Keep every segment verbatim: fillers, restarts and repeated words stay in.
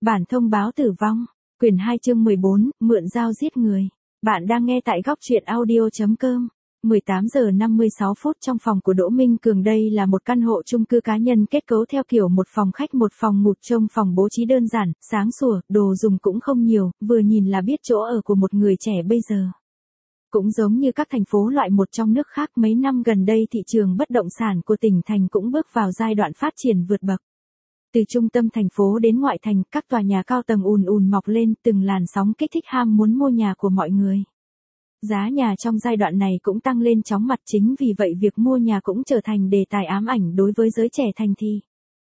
Bản thông báo tử vong, quyển hai chương mười bốn, mượn dao giết người. Bạn đang nghe tại góc truyện audio chấm com. mười tám giờ năm mươi sáu phút trong phòng của Đỗ Minh Cường. Đây là một căn hộ chung cư cá nhân kết cấu theo kiểu một phòng khách một phòng ngủ, trông phòng bố trí đơn giản, sáng sủa, đồ dùng cũng không nhiều, vừa nhìn là biết chỗ ở của một người trẻ bây giờ. Cũng giống như các thành phố loại một trong nước khác, mấy năm gần đây thị trường bất động sản của tỉnh thành cũng bước vào giai đoạn phát triển vượt bậc. Từ trung tâm thành phố đến ngoại thành, các tòa nhà cao tầng ùn ùn mọc lên, từng làn sóng kích thích ham muốn mua nhà của mọi người. Giá nhà trong giai đoạn này cũng tăng lên chóng mặt, chính vì vậy việc mua nhà cũng trở thành đề tài ám ảnh đối với giới trẻ thành thị.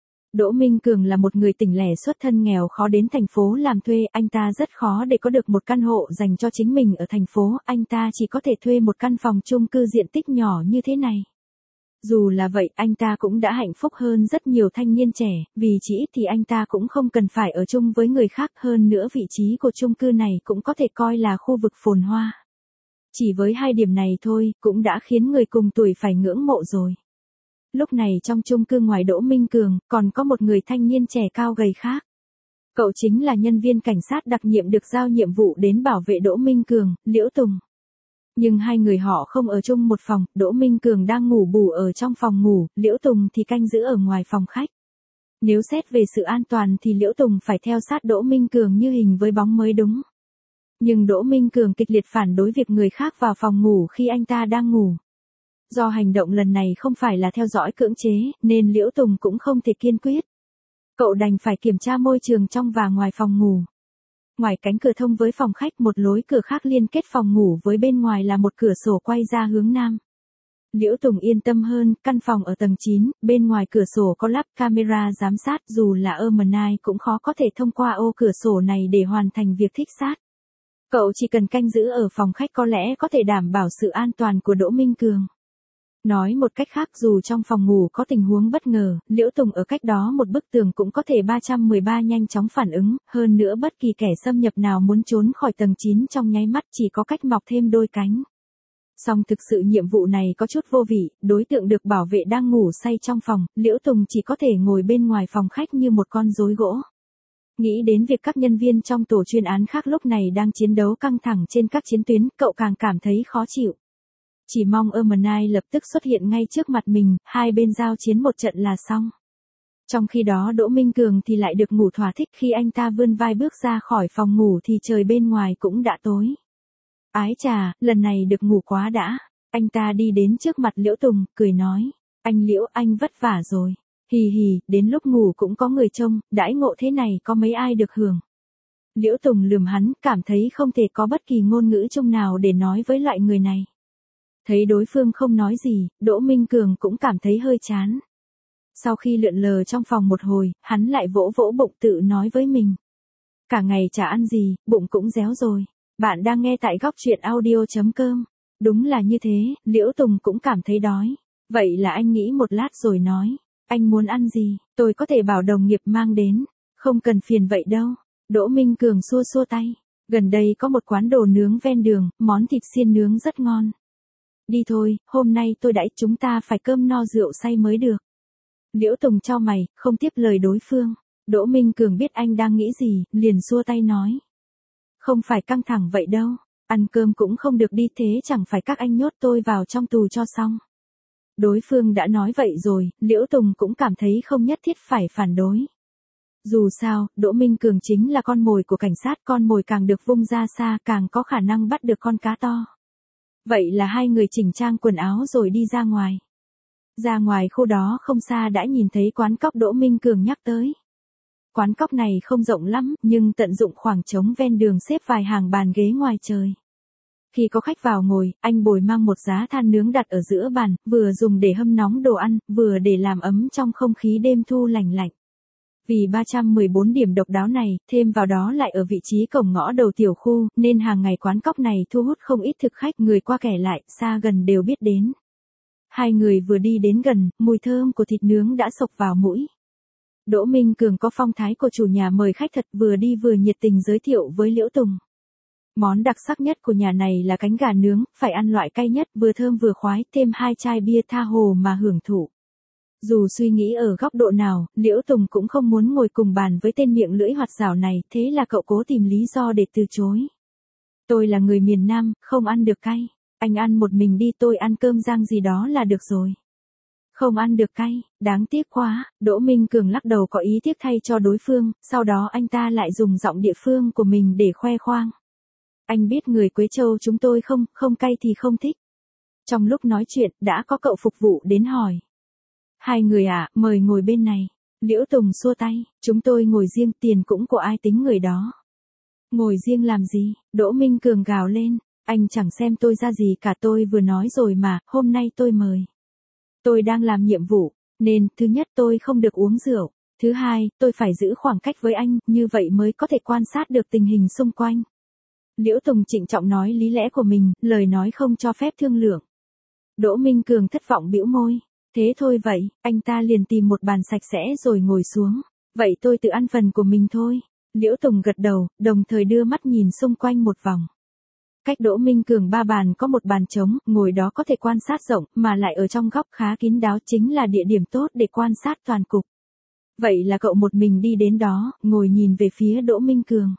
Đỗ Minh Cường là một người tỉnh lẻ xuất thân nghèo khó đến thành phố làm thuê, anh ta rất khó để có được một căn hộ dành cho chính mình ở thành phố, anh ta chỉ có thể thuê một căn phòng chung cư diện tích nhỏ như thế này. Dù là vậy, anh ta cũng đã hạnh phúc hơn rất nhiều thanh niên trẻ, vì chỉ ít thì anh ta cũng không cần phải ở chung với người khác, hơn nữa vị trí của chung cư này cũng có thể coi là khu vực phồn hoa. Chỉ với hai điểm này thôi, cũng đã khiến người cùng tuổi phải ngưỡng mộ rồi. Lúc này trong chung cư ngoài Đỗ Minh Cường, còn có một người thanh niên trẻ cao gầy khác. Cậu chính là nhân viên cảnh sát đặc nhiệm được giao nhiệm vụ đến bảo vệ Đỗ Minh Cường, Liễu Tùng. Nhưng hai người họ không ở chung một phòng, Đỗ Minh Cường đang ngủ bù ở trong phòng ngủ, Liễu Tùng thì canh giữ ở ngoài phòng khách. Nếu xét về sự an toàn thì Liễu Tùng phải theo sát Đỗ Minh Cường như hình với bóng mới đúng. Nhưng Đỗ Minh Cường kịch liệt phản đối việc người khác vào phòng ngủ khi anh ta đang ngủ. Do hành động lần này không phải là theo dõi cưỡng chế, nên Liễu Tùng cũng không thể kiên quyết. Cậu đành phải kiểm tra môi trường trong và ngoài phòng ngủ. Ngoài cánh cửa thông với phòng khách, một lối cửa khác liên kết phòng ngủ với bên ngoài là một cửa sổ quay ra hướng nam. Liễu Tùng yên tâm hơn, căn phòng ở tầng chín, bên ngoài cửa sổ có lắp camera giám sát, dù là Ermenai cũng khó có thể thông qua ô cửa sổ này để hoàn thành việc thích sát. Cậu chỉ cần canh giữ ở phòng khách có lẽ có thể đảm bảo sự an toàn của Đỗ Minh Cường. Nói một cách khác, dù trong phòng ngủ có tình huống bất ngờ, Liễu Tùng ở cách đó một bức tường cũng có thể ba một ba nhanh chóng phản ứng, hơn nữa bất kỳ kẻ xâm nhập nào muốn trốn khỏi tầng chín trong nháy mắt chỉ có cách mọc thêm đôi cánh. Song thực sự nhiệm vụ này có chút vô vị, đối tượng được bảo vệ đang ngủ say trong phòng, Liễu Tùng chỉ có thể ngồi bên ngoài phòng khách như một con rối gỗ. Nghĩ đến việc các nhân viên trong tổ chuyên án khác lúc này đang chiến đấu căng thẳng trên các chiến tuyến, cậu càng cảm thấy khó chịu. Chỉ mong Ermenai lập tức xuất hiện ngay trước mặt mình, hai bên giao chiến một trận là xong. Trong khi đó Đỗ Minh Cường thì lại được ngủ thỏa thích, khi anh ta vươn vai bước ra khỏi phòng ngủ thì trời bên ngoài cũng đã tối. Ái chà, lần này được ngủ quá đã. Anh ta đi đến trước mặt Liễu Tùng, cười nói. Anh Liễu, anh vất vả rồi. Hì hì, đến lúc ngủ cũng có người trông, đãi ngộ thế này có mấy ai được hưởng. Liễu Tùng lườm hắn, cảm thấy không thể có bất kỳ ngôn ngữ chung nào để nói với loại người này. Thấy đối phương không nói gì, Đỗ Minh Cường cũng cảm thấy hơi chán. Sau khi lượn lờ trong phòng một hồi, hắn lại vỗ vỗ bụng tự nói với mình. Cả ngày chả ăn gì, bụng cũng réo rồi. Bạn đang nghe tại góc truyện audio chấm com. Đúng là như thế, Liễu Tùng cũng cảm thấy đói. Vậy là anh nghĩ một lát rồi nói. Anh muốn ăn gì, tôi có thể bảo đồng nghiệp mang đến. Không cần phiền vậy đâu. Đỗ Minh Cường xua xua tay. Gần đây có một quán đồ nướng ven đường, món thịt xiên nướng rất ngon. Đi thôi, hôm nay tôi đãi chúng ta phải cơm no rượu say mới được. Liễu Tùng chau mày, không tiếp lời đối phương. Đỗ Minh Cường biết anh đang nghĩ gì, liền xua tay nói. Không phải căng thẳng vậy đâu, ăn cơm cũng không được đi, thế chẳng phải các anh nhốt tôi vào trong tù cho xong. Đối phương đã nói vậy rồi, Liễu Tùng cũng cảm thấy không nhất thiết phải phản đối. Dù sao, Đỗ Minh Cường chính là con mồi của cảnh sát, con mồi càng được vung ra xa càng có khả năng bắt được con cá to. Vậy là hai người chỉnh trang quần áo rồi đi ra ngoài. Ra ngoài khu đó không xa đã nhìn thấy quán cóc Đỗ Minh Cường nhắc tới. Quán cóc này không rộng lắm, nhưng tận dụng khoảng trống ven đường xếp vài hàng bàn ghế ngoài trời. Khi có khách vào ngồi, anh Bồi mang một giá than nướng đặt ở giữa bàn, vừa dùng để hâm nóng đồ ăn, vừa để làm ấm trong không khí đêm thu lành lạnh. Vì ba trăm mười bốn điểm độc đáo này, thêm vào đó lại ở vị trí cổng ngõ đầu tiểu khu, nên hàng ngày quán cóc này thu hút không ít thực khách, người qua kẻ lại, xa gần đều biết đến. Hai người vừa đi đến gần, mùi thơm của thịt nướng đã xộc vào mũi. Đỗ Minh Cường có phong thái của chủ nhà mời khách thật, vừa đi vừa nhiệt tình giới thiệu với Liễu Tùng. Món đặc sắc nhất của nhà này là cánh gà nướng, phải ăn loại cay nhất, vừa thơm vừa khoái, thêm hai chai bia tha hồ mà hưởng thụ. Dù suy nghĩ ở góc độ nào, Liễu Tùng cũng không muốn ngồi cùng bàn với tên miệng lưỡi hoạt rảo này, thế là cậu cố tìm lý do để từ chối. Tôi là người miền Nam, không ăn được cay. Anh ăn một mình đi, tôi ăn cơm rang gì đó là được rồi. Không ăn được cay, đáng tiếc quá. Đỗ Minh Cường lắc đầu có ý tiếc thay cho đối phương, sau đó anh ta lại dùng giọng địa phương của mình để khoe khoang. Anh biết người Quế Châu chúng tôi không, không cay thì không thích. Trong lúc nói chuyện, đã có cậu phục vụ đến hỏi. Hai người à, mời ngồi bên này. Liễu Tùng xua tay, chúng tôi ngồi riêng, tiền cũng của ai tính người đó. Ngồi riêng làm gì? Đỗ Minh Cường gào lên, anh chẳng xem tôi ra gì cả, tôi vừa nói rồi mà, hôm nay tôi mời. Tôi đang làm nhiệm vụ, nên, thứ nhất tôi không được uống rượu, thứ hai, tôi phải giữ khoảng cách với anh, như vậy mới có thể quan sát được tình hình xung quanh. Liễu Tùng trịnh trọng nói lý lẽ của mình, lời nói không cho phép thương lượng. Đỗ Minh Cường thất vọng bĩu môi. Thế thôi vậy, anh ta liền tìm một bàn sạch sẽ rồi ngồi xuống. Vậy tôi tự ăn phần của mình thôi. Liễu Tùng gật đầu, đồng thời đưa mắt nhìn xung quanh một vòng. Cách Đỗ Minh Cường ba bàn có một bàn trống, ngồi đó có thể quan sát rộng, mà lại ở trong góc khá kín đáo, chính là địa điểm tốt để quan sát toàn cục. Vậy là cậu một mình đi đến đó, ngồi nhìn về phía Đỗ Minh Cường.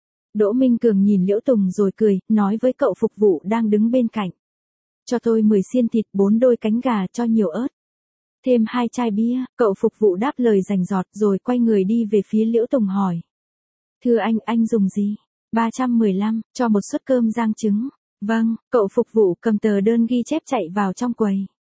Đỗ Minh Cường nhìn Liễu Tùng rồi cười, nói với cậu phục vụ đang đứng bên cạnh. Cho tôi mười xiên thịt, bốn đôi cánh gà, cho nhiều ớt. Thêm hai chai bia, cậu phục vụ đáp lời rành rọt rồi quay người đi về phía Liễu Tùng hỏi. Thưa anh, anh dùng gì? ba trăm mười lăm, cho một suất cơm rang trứng. Vâng, cậu phục vụ cầm tờ đơn ghi chép chạy vào trong quầy.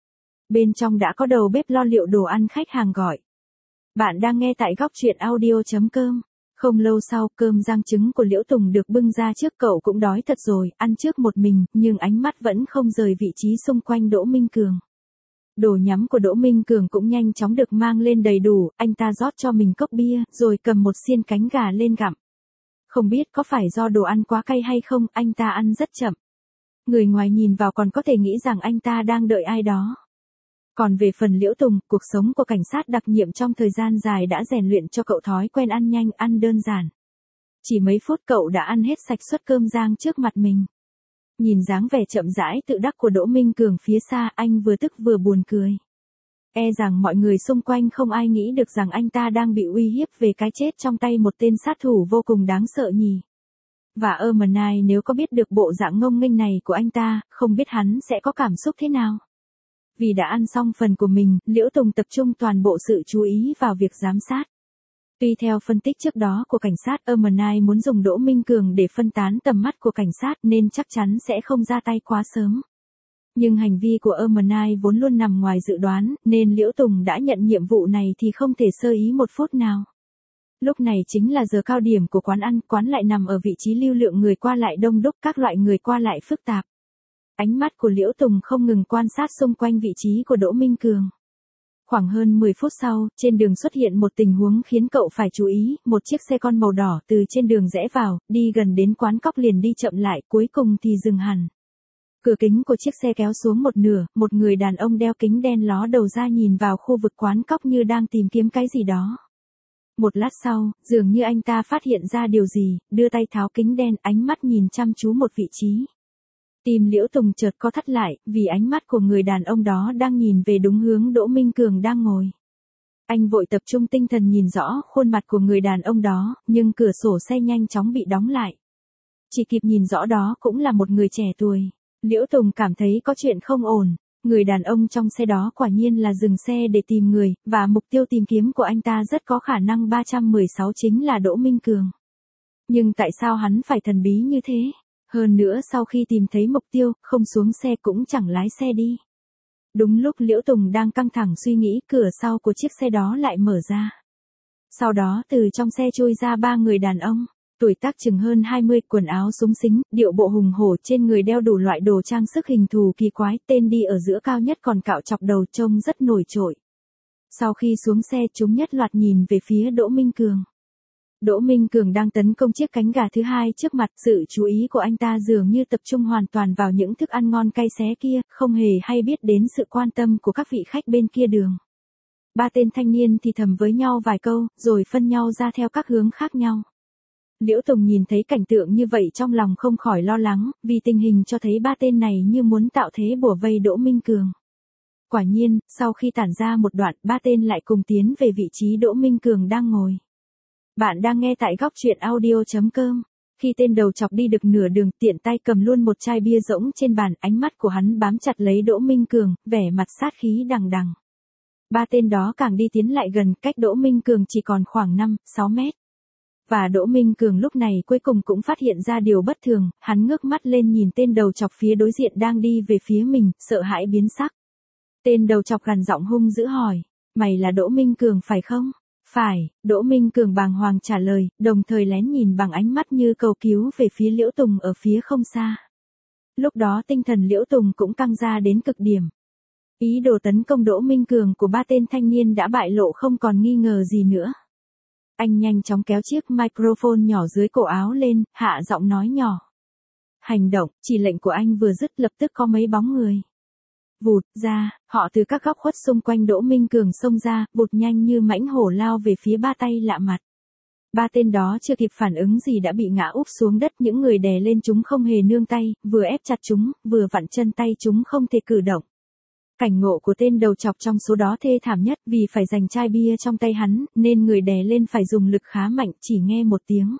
Bên trong đã có đầu bếp lo liệu đồ ăn khách hàng gọi. Bạn đang nghe tại góc truyện audio chấm com. Không lâu sau, cơm rang trứng của Liễu Tùng được bưng ra trước, cậu cũng đói thật rồi, ăn trước một mình, nhưng ánh mắt vẫn không rời vị trí xung quanh Đỗ Minh Cường. Đồ nhắm của Đỗ Minh Cường cũng nhanh chóng được mang lên đầy đủ, anh ta rót cho mình cốc bia, rồi cầm một xiên cánh gà lên gặm. Không biết có phải do đồ ăn quá cay hay không, anh ta ăn rất chậm. Người ngoài nhìn vào còn có thể nghĩ rằng anh ta đang đợi ai đó. Còn về phần Liễu Tùng, cuộc sống của cảnh sát đặc nhiệm trong thời gian dài đã rèn luyện cho cậu thói quen ăn nhanh, ăn đơn giản. Chỉ mấy phút cậu đã ăn hết sạch suất cơm rang trước mặt mình. Nhìn dáng vẻ chậm rãi tự đắc của Đỗ Minh Cường phía xa, anh vừa tức vừa buồn cười. E rằng mọi người xung quanh không ai nghĩ được rằng anh ta đang bị uy hiếp về cái chết trong tay một tên sát thủ vô cùng đáng sợ nhỉ. Và Ermenai nếu có biết được bộ dạng ngông nghênh này của anh ta, không biết hắn sẽ có cảm xúc thế nào. Vì đã ăn xong phần của mình, Liễu Tùng tập trung toàn bộ sự chú ý vào việc giám sát. Tuy theo phân tích trước đó của cảnh sát, Ermenai muốn dùng Đỗ Minh Cường để phân tán tầm mắt của cảnh sát nên chắc chắn sẽ không ra tay quá sớm. Nhưng hành vi của Ermenai vốn luôn nằm ngoài dự đoán, nên Liễu Tùng đã nhận nhiệm vụ này thì không thể sơ ý một phút nào. Lúc này chính là giờ cao điểm của quán ăn, quán lại nằm ở vị trí lưu lượng người qua lại đông đúc, các loại người qua lại phức tạp. Ánh mắt của Liễu Tùng không ngừng quan sát xung quanh vị trí của Đỗ Minh Cường. Khoảng hơn mười phút sau, trên đường xuất hiện một tình huống khiến cậu phải chú ý, một chiếc xe con màu đỏ từ trên đường rẽ vào, đi gần đến quán cóc liền đi chậm lại, cuối cùng thì dừng hẳn. Cửa kính của chiếc xe kéo xuống một nửa, một người đàn ông đeo kính đen ló đầu ra nhìn vào khu vực quán cóc như đang tìm kiếm cái gì đó. Một lát sau, dường như anh ta phát hiện ra điều gì, đưa tay tháo kính đen, ánh mắt nhìn chăm chú một vị trí. Tim Liễu Tùng chợt co thắt lại, vì ánh mắt của người đàn ông đó đang nhìn về đúng hướng Đỗ Minh Cường đang ngồi. Anh vội tập trung tinh thần nhìn rõ khuôn mặt của người đàn ông đó, nhưng cửa sổ xe nhanh chóng bị đóng lại. Chỉ kịp nhìn rõ đó cũng là một người trẻ tuổi. Liễu Tùng cảm thấy có chuyện không ổn. Người đàn ông trong xe đó quả nhiên là dừng xe để tìm người, và mục tiêu tìm kiếm của anh ta rất có khả năng ba trăm mười sáu chính là Đỗ Minh Cường. Nhưng tại sao hắn phải thần bí như thế? Hơn nữa sau khi tìm thấy mục tiêu, không xuống xe cũng chẳng lái xe đi. Đúng lúc Liễu Tùng đang căng thẳng suy nghĩ, cửa sau của chiếc xe đó lại mở ra. Sau đó từ trong xe trôi ra ba người đàn ông, tuổi tác chừng hơn hai mươi, quần áo xúng xính, điệu bộ hùng hổ, trên người đeo đủ loại đồ trang sức hình thù kỳ quái, tên đi ở giữa cao nhất còn cạo chọc đầu trông rất nổi trội. Sau khi xuống xe chúng nhất loạt nhìn về phía Đỗ Minh Cường. Đỗ Minh Cường đang tấn công chiếc cánh gà thứ hai trước mặt, sự chú ý của anh ta dường như tập trung hoàn toàn vào những thức ăn ngon cay xé kia, không hề hay biết đến sự quan tâm của các vị khách bên kia đường. Ba tên thanh niên thì thầm với nhau vài câu, rồi phân nhau ra theo các hướng khác nhau. Liễu Tùng nhìn thấy cảnh tượng như vậy trong lòng không khỏi lo lắng, vì tình hình cho thấy ba tên này như muốn tạo thế bủa vây Đỗ Minh Cường. Quả nhiên, sau khi tản ra một đoạn, ba tên lại cùng tiến về vị trí Đỗ Minh Cường đang ngồi. Bạn đang nghe tại góc truyện audio.com. Khi tên đầu chọc đi được nửa đường, tiện tay cầm luôn một chai bia rỗng trên bàn, ánh mắt của hắn bám chặt lấy Đỗ Minh Cường, vẻ mặt sát khí đằng đằng. Ba tên đó càng đi tiến lại gần, cách Đỗ Minh Cường chỉ còn khoảng năm, sáu mét. Và Đỗ Minh Cường lúc này cuối cùng cũng phát hiện ra điều bất thường, hắn ngước mắt lên nhìn tên đầu chọc phía đối diện đang đi về phía mình, sợ hãi biến sắc. Tên đầu chọc gằn giọng hung dữ hỏi, mày là Đỗ Minh Cường phải không? Phải, Đỗ Minh Cường bàng hoàng trả lời, đồng thời lén nhìn bằng ánh mắt như cầu cứu về phía Liễu Tùng ở phía không xa. Lúc đó tinh thần Liễu Tùng cũng căng ra đến cực điểm. Ý đồ tấn công Đỗ Minh Cường của ba tên thanh niên đã bại lộ không còn nghi ngờ gì nữa. Anh nhanh chóng kéo chiếc microphone nhỏ dưới cổ áo lên, hạ giọng nói nhỏ. Hành động, chỉ lệnh của anh vừa dứt lập tức có mấy bóng người. Vụt ra, họ từ các góc khuất xung quanh Đỗ Minh Cường xông ra, vụt nhanh như mãnh hổ lao về phía ba tay lạ mặt. Ba tên đó chưa kịp phản ứng gì đã bị ngã úp xuống đất, những người đè lên chúng không hề nương tay, vừa ép chặt chúng, vừa vặn chân tay chúng không thể cử động. Cảnh ngộ của tên đầu chọc trong số đó thê thảm nhất, vì phải giành chai bia trong tay hắn, nên người đè lên phải dùng lực khá mạnh, chỉ nghe một tiếng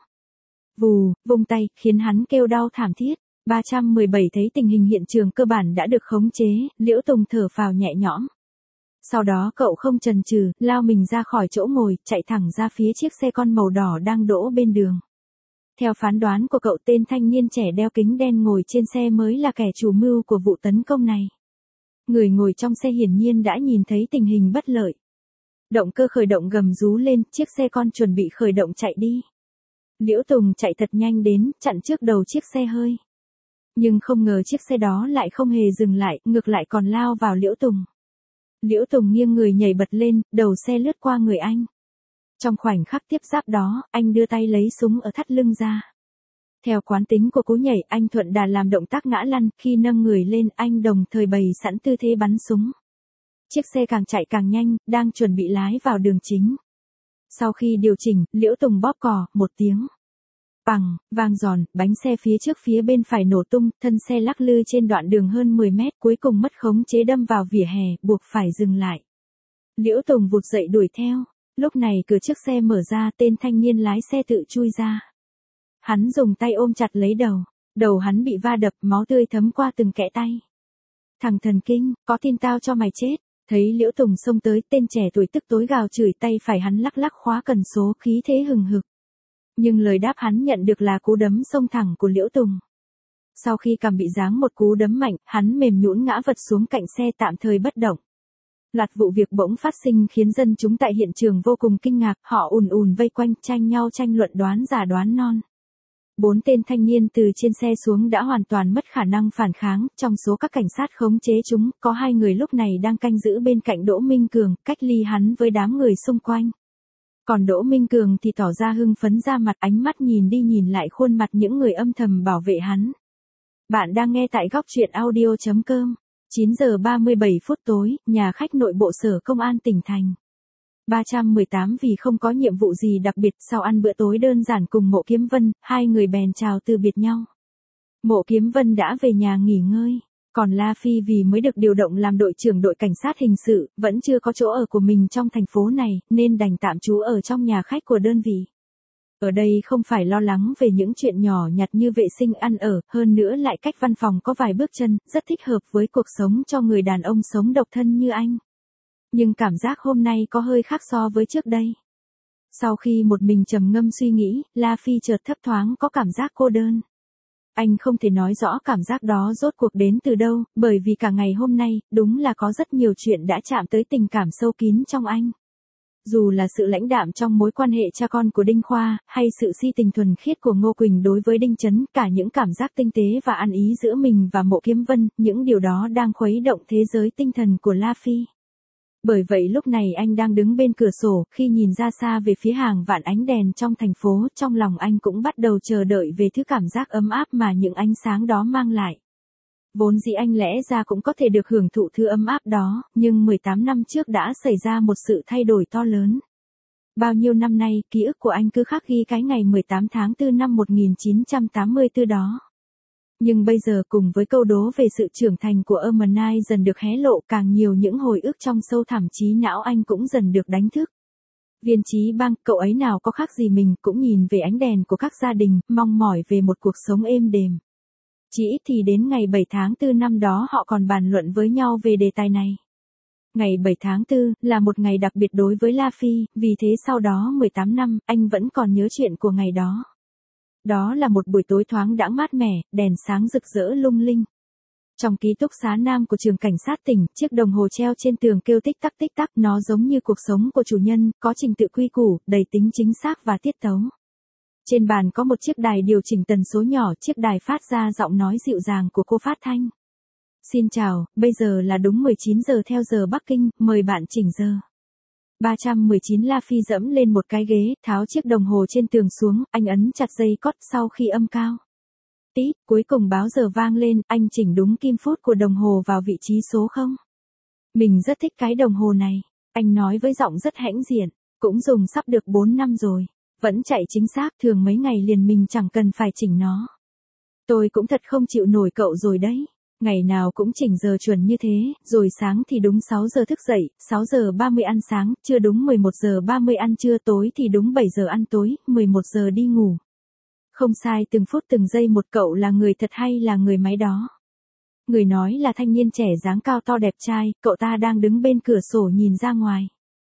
vù, vung tay, khiến hắn kêu đau thảm thiết. ba trăm mười bảy thấy tình hình hiện trường cơ bản đã được khống chế, Liễu Tùng thở phào nhẹ nhõm. Sau đó cậu không chần chừ, lao mình ra khỏi chỗ ngồi, chạy thẳng ra phía chiếc xe con màu đỏ đang đỗ bên đường. Theo phán đoán của cậu, tên thanh niên trẻ đeo kính đen ngồi trên xe mới là kẻ chủ mưu của vụ tấn công này. Người ngồi trong xe hiển nhiên đã nhìn thấy tình hình bất lợi. Động cơ khởi động gầm rú lên, chiếc xe con chuẩn bị khởi động chạy đi. Liễu Tùng chạy thật nhanh đến, chặn trước đầu chiếc xe hơi. Nhưng không ngờ chiếc xe đó lại không hề dừng lại, ngược lại còn lao vào Liễu Tùng. Liễu Tùng nghiêng người nhảy bật lên, đầu xe lướt qua người anh. Trong khoảnh khắc tiếp giáp đó, anh đưa tay lấy súng ở thắt lưng ra. Theo quán tính của cú nhảy, anh thuận đà làm động tác ngã lăn, khi nâng người lên, anh đồng thời bày sẵn tư thế bắn súng. Chiếc xe càng chạy càng nhanh, đang chuẩn bị lái vào đường chính. Sau khi điều chỉnh, Liễu Tùng bóp cò, một tiếng. Bằng, vang giòn, bánh xe phía trước phía bên phải nổ tung, thân xe lắc lư trên đoạn đường hơn mười mét, cuối cùng mất khống chế đâm vào vỉa hè, buộc phải dừng lại. Liễu Tùng vụt dậy đuổi theo. Lúc này cửa chiếc xe mở ra, tên thanh niên lái xe tự chui ra. Hắn dùng tay ôm chặt lấy đầu, đầu hắn bị va đập, máu tươi thấm qua từng kẽ tay. Thằng thần kinh, có tin tao cho mày chết. Thấy Liễu Tùng xông tới, tên trẻ tuổi tức tối gào chửi, tay phải hắn lắc lắc khóa cần số, khí thế hừng hực. Nhưng lời đáp hắn nhận được là cú đấm xông thẳng của Liễu Tùng. Sau khi cầm bị giáng một cú đấm mạnh, hắn mềm nhũn ngã vật xuống cạnh xe, tạm thời bất động. Loạt vụ việc bỗng phát sinh khiến dân chúng tại hiện trường vô cùng kinh ngạc, họ ùn ùn vây quanh, tranh nhau tranh luận đoán giả đoán non. Bốn tên thanh niên từ trên xe xuống đã hoàn toàn mất khả năng phản kháng, trong số các cảnh sát khống chế chúng, có hai người lúc này đang canh giữ bên cạnh Đỗ Minh Cường, cách ly hắn với đám người xung quanh. Còn Đỗ Minh Cường thì tỏ ra hưng phấn ra mặt, ánh mắt nhìn đi nhìn lại khuôn mặt những người âm thầm bảo vệ hắn. Bạn đang nghe tại góc truyện audio.com. chín giờ ba mươi bảy phút tối, nhà khách nội bộ Sở Công an tỉnh thành. ba trăm mười tám vì không có nhiệm vụ gì đặc biệt, sau ăn bữa tối đơn giản cùng Mộ Kiếm Vân, hai người bèn chào từ biệt nhau. Mộ Kiếm Vân đã về nhà nghỉ ngơi, còn La Phi vì mới được điều động làm đội trưởng đội cảnh sát hình sự, vẫn chưa có chỗ ở của mình trong thành phố này, nên đành tạm trú ở trong nhà khách của đơn vị. Ở đây không phải lo lắng về những chuyện nhỏ nhặt như vệ sinh ăn ở, hơn nữa lại cách văn phòng có vài bước chân, rất thích hợp với cuộc sống cho người đàn ông sống độc thân như anh. Nhưng cảm giác hôm nay có hơi khác so với trước đây. Sau khi một mình trầm ngâm suy nghĩ, La Phi chợt thấp thoáng có cảm giác cô đơn. Anh không thể nói rõ cảm giác đó rốt cuộc đến từ đâu, bởi vì cả ngày hôm nay, đúng là có rất nhiều chuyện đã chạm tới tình cảm sâu kín trong anh. Dù là sự lãnh đạm trong mối quan hệ cha con của Đinh Khoa, hay sự si tình thuần khiết của Ngô Quỳnh đối với Đinh Chấn, cả những cảm giác tinh tế và ăn ý giữa mình và Mộ Kiếm Vân, những điều đó đang khuấy động thế giới tinh thần của La Phi. Bởi vậy lúc này anh đang đứng bên cửa sổ, khi nhìn ra xa về phía hàng vạn ánh đèn trong thành phố, trong lòng anh cũng bắt đầu chờ đợi về thứ cảm giác ấm áp mà những ánh sáng đó mang lại. Vốn dĩ anh lẽ ra cũng có thể được hưởng thụ thứ ấm áp đó, nhưng mười tám năm trước đã xảy ra một sự thay đổi to lớn. Bao nhiêu năm nay, ký ức của anh cứ khắc ghi cái ngày mười tám tháng tư năm một nghìn chín trăm tám mươi tư đó. Nhưng bây giờ cùng với câu đố về sự trưởng thành của Hermione dần được hé lộ, càng nhiều những hồi ức trong sâu thẳm trí não anh cũng dần được đánh thức. Viên Chí Bang, cậu ấy nào có khác gì mình, cũng nhìn về ánh đèn của các gia đình, mong mỏi về một cuộc sống êm đềm. Chỉ ít thì đến ngày bảy tháng tư năm đó họ còn bàn luận với nhau về đề tài này. Ngày bảy tháng tư là một ngày đặc biệt đối với La Phi, vì thế sau đó mười tám năm, anh vẫn còn nhớ chuyện của ngày đó. Đó là một buổi tối thoáng đãng mát mẻ, đèn sáng rực rỡ lung linh. Trong ký túc xá nam của trường cảnh sát tỉnh, chiếc đồng hồ treo trên tường kêu tích tắc tích tắc, nó giống như cuộc sống của chủ nhân, có trình tự quy củ, đầy tính chính xác và tiết tấu. Trên bàn có một chiếc đài điều chỉnh tần số nhỏ, chiếc đài phát ra giọng nói dịu dàng của cô phát thanh. Xin chào, bây giờ là đúng mười chín giờ theo giờ Bắc Kinh, mời bạn chỉnh giờ. ba trăm mười chín La Phi dẫm lên một cái ghế, tháo chiếc đồng hồ trên tường xuống, anh ấn chặt dây cót sau khi âm cao. Tít, cuối cùng báo giờ vang lên, anh chỉnh đúng kim phút của đồng hồ vào vị trí số không. Mình rất thích cái đồng hồ này, anh nói với giọng rất hãnh diện, cũng dùng sắp được bốn năm rồi, vẫn chạy chính xác, thường mấy ngày liền mình chẳng cần phải chỉnh nó. Tôi cũng thật không chịu nổi cậu rồi đấy. Ngày nào cũng chỉnh giờ chuẩn như thế, rồi sáng thì đúng sáu giờ thức dậy, sáu giờ ba mươi ăn sáng, trưa đúng mười một giờ ba mươi ăn trưa, tối thì đúng bảy giờ ăn tối, mười một giờ đi ngủ. Không sai từng phút từng giây một, cậu là người thật hay là người máy đó? Người nói là thanh niên trẻ dáng cao to đẹp trai, cậu ta đang đứng bên cửa sổ nhìn ra ngoài.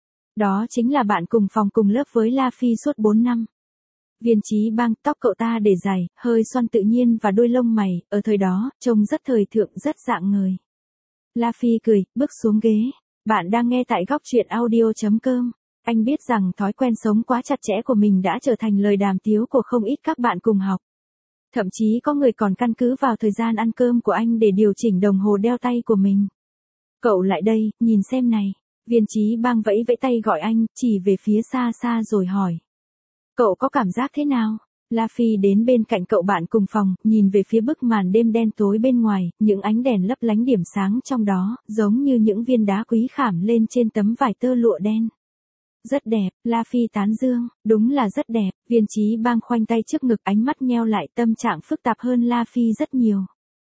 Đó chính là bạn cùng phòng cùng lớp với La Phi suốt bốn năm. Viên Chí Bang, tóc cậu ta để dài, hơi xoăn tự nhiên và đôi lông mày, ở thời đó, trông rất thời thượng, rất dạng người. La Phi cười, bước xuống ghế. Bạn đang nghe tại góc truyện audio chấm com. Anh biết rằng thói quen sống quá chặt chẽ của mình đã trở thành lời đàm tiếu của không ít các bạn cùng học. Thậm chí có người còn căn cứ vào thời gian ăn cơm của anh để điều chỉnh đồng hồ đeo tay của mình. Cậu lại đây, nhìn xem này. Viên Chí Bang vẫy vẫy tay gọi anh, chỉ về phía xa xa rồi hỏi. Cậu có cảm giác thế nào? La Phi đến bên cạnh cậu bạn cùng phòng, nhìn về phía bức màn đêm đen tối bên ngoài, những ánh đèn lấp lánh điểm sáng trong đó, giống như những viên đá quý khảm lên trên tấm vải tơ lụa đen. Rất đẹp, La Phi tán dương, đúng là rất đẹp. Viên Chí Bang khoanh tay trước ngực, ánh mắt nheo lại, tâm trạng phức tạp hơn La Phi rất nhiều.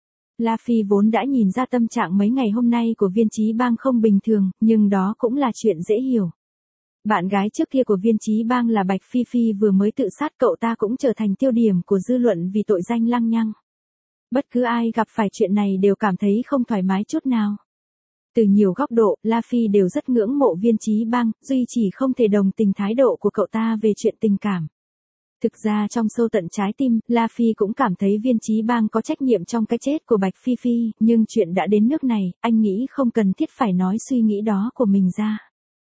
La Phi vốn đã nhìn ra tâm trạng mấy ngày hôm nay của Viên Chí Bang không bình thường, nhưng đó cũng là chuyện dễ hiểu. Bạn gái trước kia của Viên Chí Bang là Bạch Phi Phi vừa mới tự sát, cậu ta cũng trở thành tiêu điểm của dư luận vì tội danh lăng nhăng. Bất cứ ai gặp phải chuyện này đều cảm thấy không thoải mái chút nào. Từ nhiều góc độ, La Phi đều rất ngưỡng mộ Viên Chí Bang, duy chỉ không thể đồng tình thái độ của cậu ta về chuyện tình cảm. Thực ra trong sâu tận trái tim, La Phi cũng cảm thấy Viên Chí Bang có trách nhiệm trong cái chết của Bạch Phi Phi, nhưng chuyện đã đến nước này, anh nghĩ không cần thiết phải nói suy nghĩ đó của mình ra.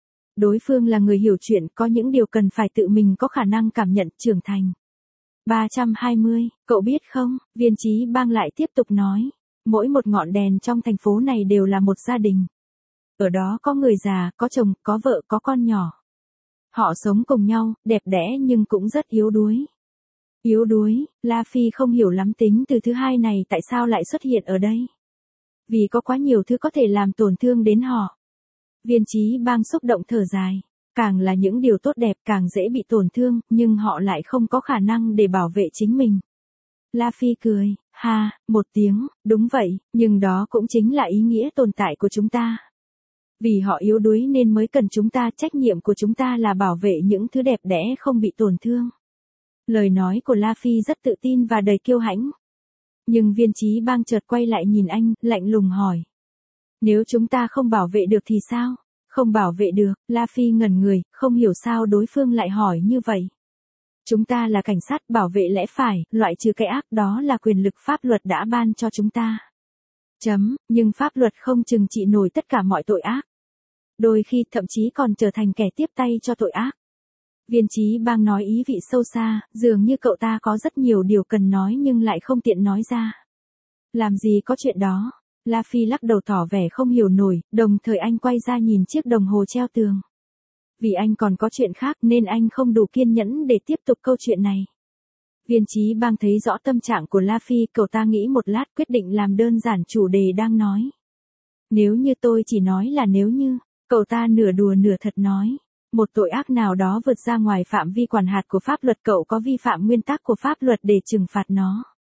Đối phương là người hiểu chuyện, có những điều cần phải tự mình có khả năng cảm nhận, trưởng thành. ba trăm hai mươi, cậu biết không, Viên Chí Bang lại tiếp tục nói, mỗi một ngọn đèn trong thành phố này đều là một gia đình. Ở đó có người già, có chồng, có vợ, có con nhỏ. Họ sống cùng nhau, đẹp đẽ nhưng cũng rất yếu đuối. Yếu đuối, La Phi không hiểu lắm tính từ thứ hai này tại sao lại xuất hiện ở đây. Vì có quá nhiều thứ có thể làm tổn thương đến họ. Viên Chí Bang xúc động thở dài. Càng là những điều tốt đẹp càng dễ bị tổn thương, nhưng họ lại không có khả năng để bảo vệ chính mình. La Phi cười, ha, một tiếng, đúng vậy, nhưng đó cũng chính là ý nghĩa tồn tại của chúng ta. Vì họ yếu đuối nên mới cần chúng ta, trách nhiệm của chúng ta là bảo vệ những thứ đẹp đẽ không bị tổn thương. Lời nói của La Phi rất tự tin và đầy kiêu hãnh. Nhưng Viên Chí Bang chợt quay lại nhìn anh, lạnh lùng hỏi. Nếu chúng ta không bảo vệ được thì sao? Không bảo vệ được, La Phi ngẩn người, không hiểu sao đối phương lại hỏi như vậy. Chúng ta là cảnh sát, bảo vệ lẽ phải, loại trừ cái ác, đó là quyền lực pháp luật đã ban cho chúng ta. Chấm, nhưng pháp luật không trừng trị nổi tất cả mọi tội ác. Đôi khi thậm chí còn trở thành kẻ tiếp tay cho tội ác. Viên Chí Bang nói ý vị sâu xa, dường như cậu ta có rất nhiều điều cần nói nhưng lại không tiện nói ra. Làm gì có chuyện đó. La Phi lắc đầu tỏ vẻ không hiểu nổi, đồng thời anh quay ra nhìn chiếc đồng hồ treo tường. Vì anh còn có chuyện khác nên anh không đủ kiên nhẫn để tiếp tục câu chuyện này. Viên Chí Bang thấy rõ tâm trạng của La Phi, cậu ta nghĩ một lát quyết định làm đơn giản chủ đề đang nói. Nếu như tôi chỉ nói là nếu như, cậu ta nửa đùa nửa thật nói. Một tội ác nào đó vượt ra ngoài phạm vi quản hạt của pháp luật, cậu có vi phạm nguyên tắc của pháp luật để trừng phạt nó.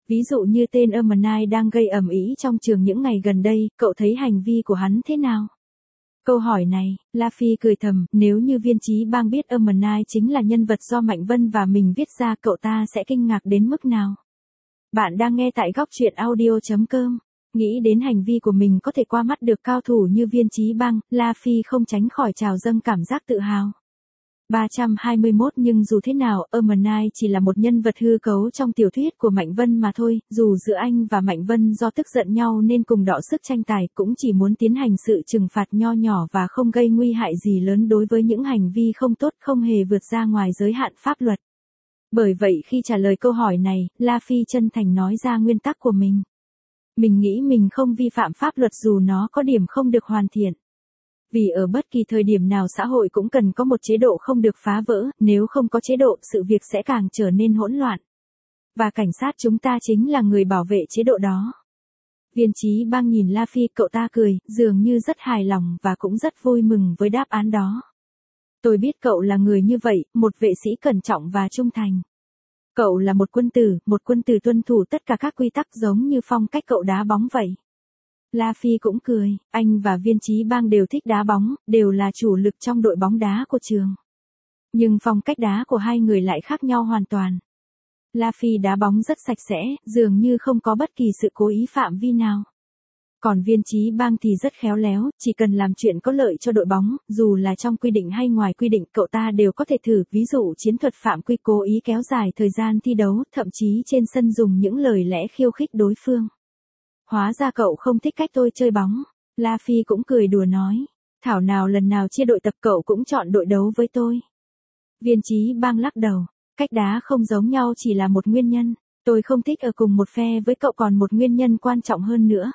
Ví dụ như tên Ermanai đang gây ầm ĩ trong trường những ngày gần đây, cậu thấy hành vi của hắn thế nào? Câu hỏi này, La Phi cười thầm, nếu như Viên Chí Bang biết Ermanai chính là nhân vật do Mạnh Vân và mình viết ra, cậu ta sẽ kinh ngạc đến mức nào? Bạn đang nghe tại góc truyện audio chấm com. Nghĩ đến hành vi của mình có thể qua mắt được cao thủ như Viên Chí Bang, La Phi không tránh khỏi trào dâng cảm giác tự hào. ba trăm hai mươi mốt Nhưng dù thế nào, Ermanai chỉ là một nhân vật hư cấu trong tiểu thuyết của Mạnh Vân mà thôi, dù giữa anh và Mạnh Vân do tức giận nhau nên cùng đọ sức tranh tài, cũng chỉ muốn tiến hành sự trừng phạt nho nhỏ và không gây nguy hại gì lớn đối với những hành vi không tốt, không hề vượt ra ngoài giới hạn pháp luật. Bởi vậy khi trả lời câu hỏi này, La Phi chân thành nói ra nguyên tắc của mình. Mình nghĩ mình không vi phạm pháp luật dù nó có điểm không được hoàn thiện. Vì ở bất kỳ thời điểm nào xã hội cũng cần có một chế độ không được phá vỡ, nếu không có chế độ, sự việc sẽ càng trở nên hỗn loạn. Và cảnh sát chúng ta chính là người bảo vệ chế độ đó. Viên Chí Bang nhìn La Phi, cậu ta cười, dường như rất hài lòng và cũng rất vui mừng với đáp án đó. Tôi biết cậu là người như vậy, một vệ sĩ cẩn trọng và trung thành. Cậu là một quân tử, một quân tử tuân thủ tất cả các quy tắc giống như phong cách cậu đá bóng vậy. La Phi cũng cười, anh và Viên Chí Bang đều thích đá bóng, đều là chủ lực trong đội bóng đá của trường. Nhưng phong cách đá của hai người lại khác nhau hoàn toàn. La Phi đá bóng rất sạch sẽ, dường như không có bất kỳ sự cố ý phạm vi nào. Còn Viên Chí Bang thì rất khéo léo, chỉ cần làm chuyện có lợi cho đội bóng, dù là trong quy định hay ngoài quy định, cậu ta đều có thể thử, ví dụ chiến thuật phạm quy cố ý kéo dài thời gian thi đấu, thậm chí trên sân dùng những lời lẽ khiêu khích đối phương. Hóa ra cậu không thích cách tôi chơi bóng. La Phi cũng cười đùa nói. Thảo nào lần nào chia đội tập cậu cũng chọn đội đấu với tôi. Viên Chí Bang lắc đầu. Cách đá không giống nhau chỉ là một nguyên nhân. Tôi không thích ở cùng một phe với cậu, còn một nguyên nhân quan trọng hơn nữa.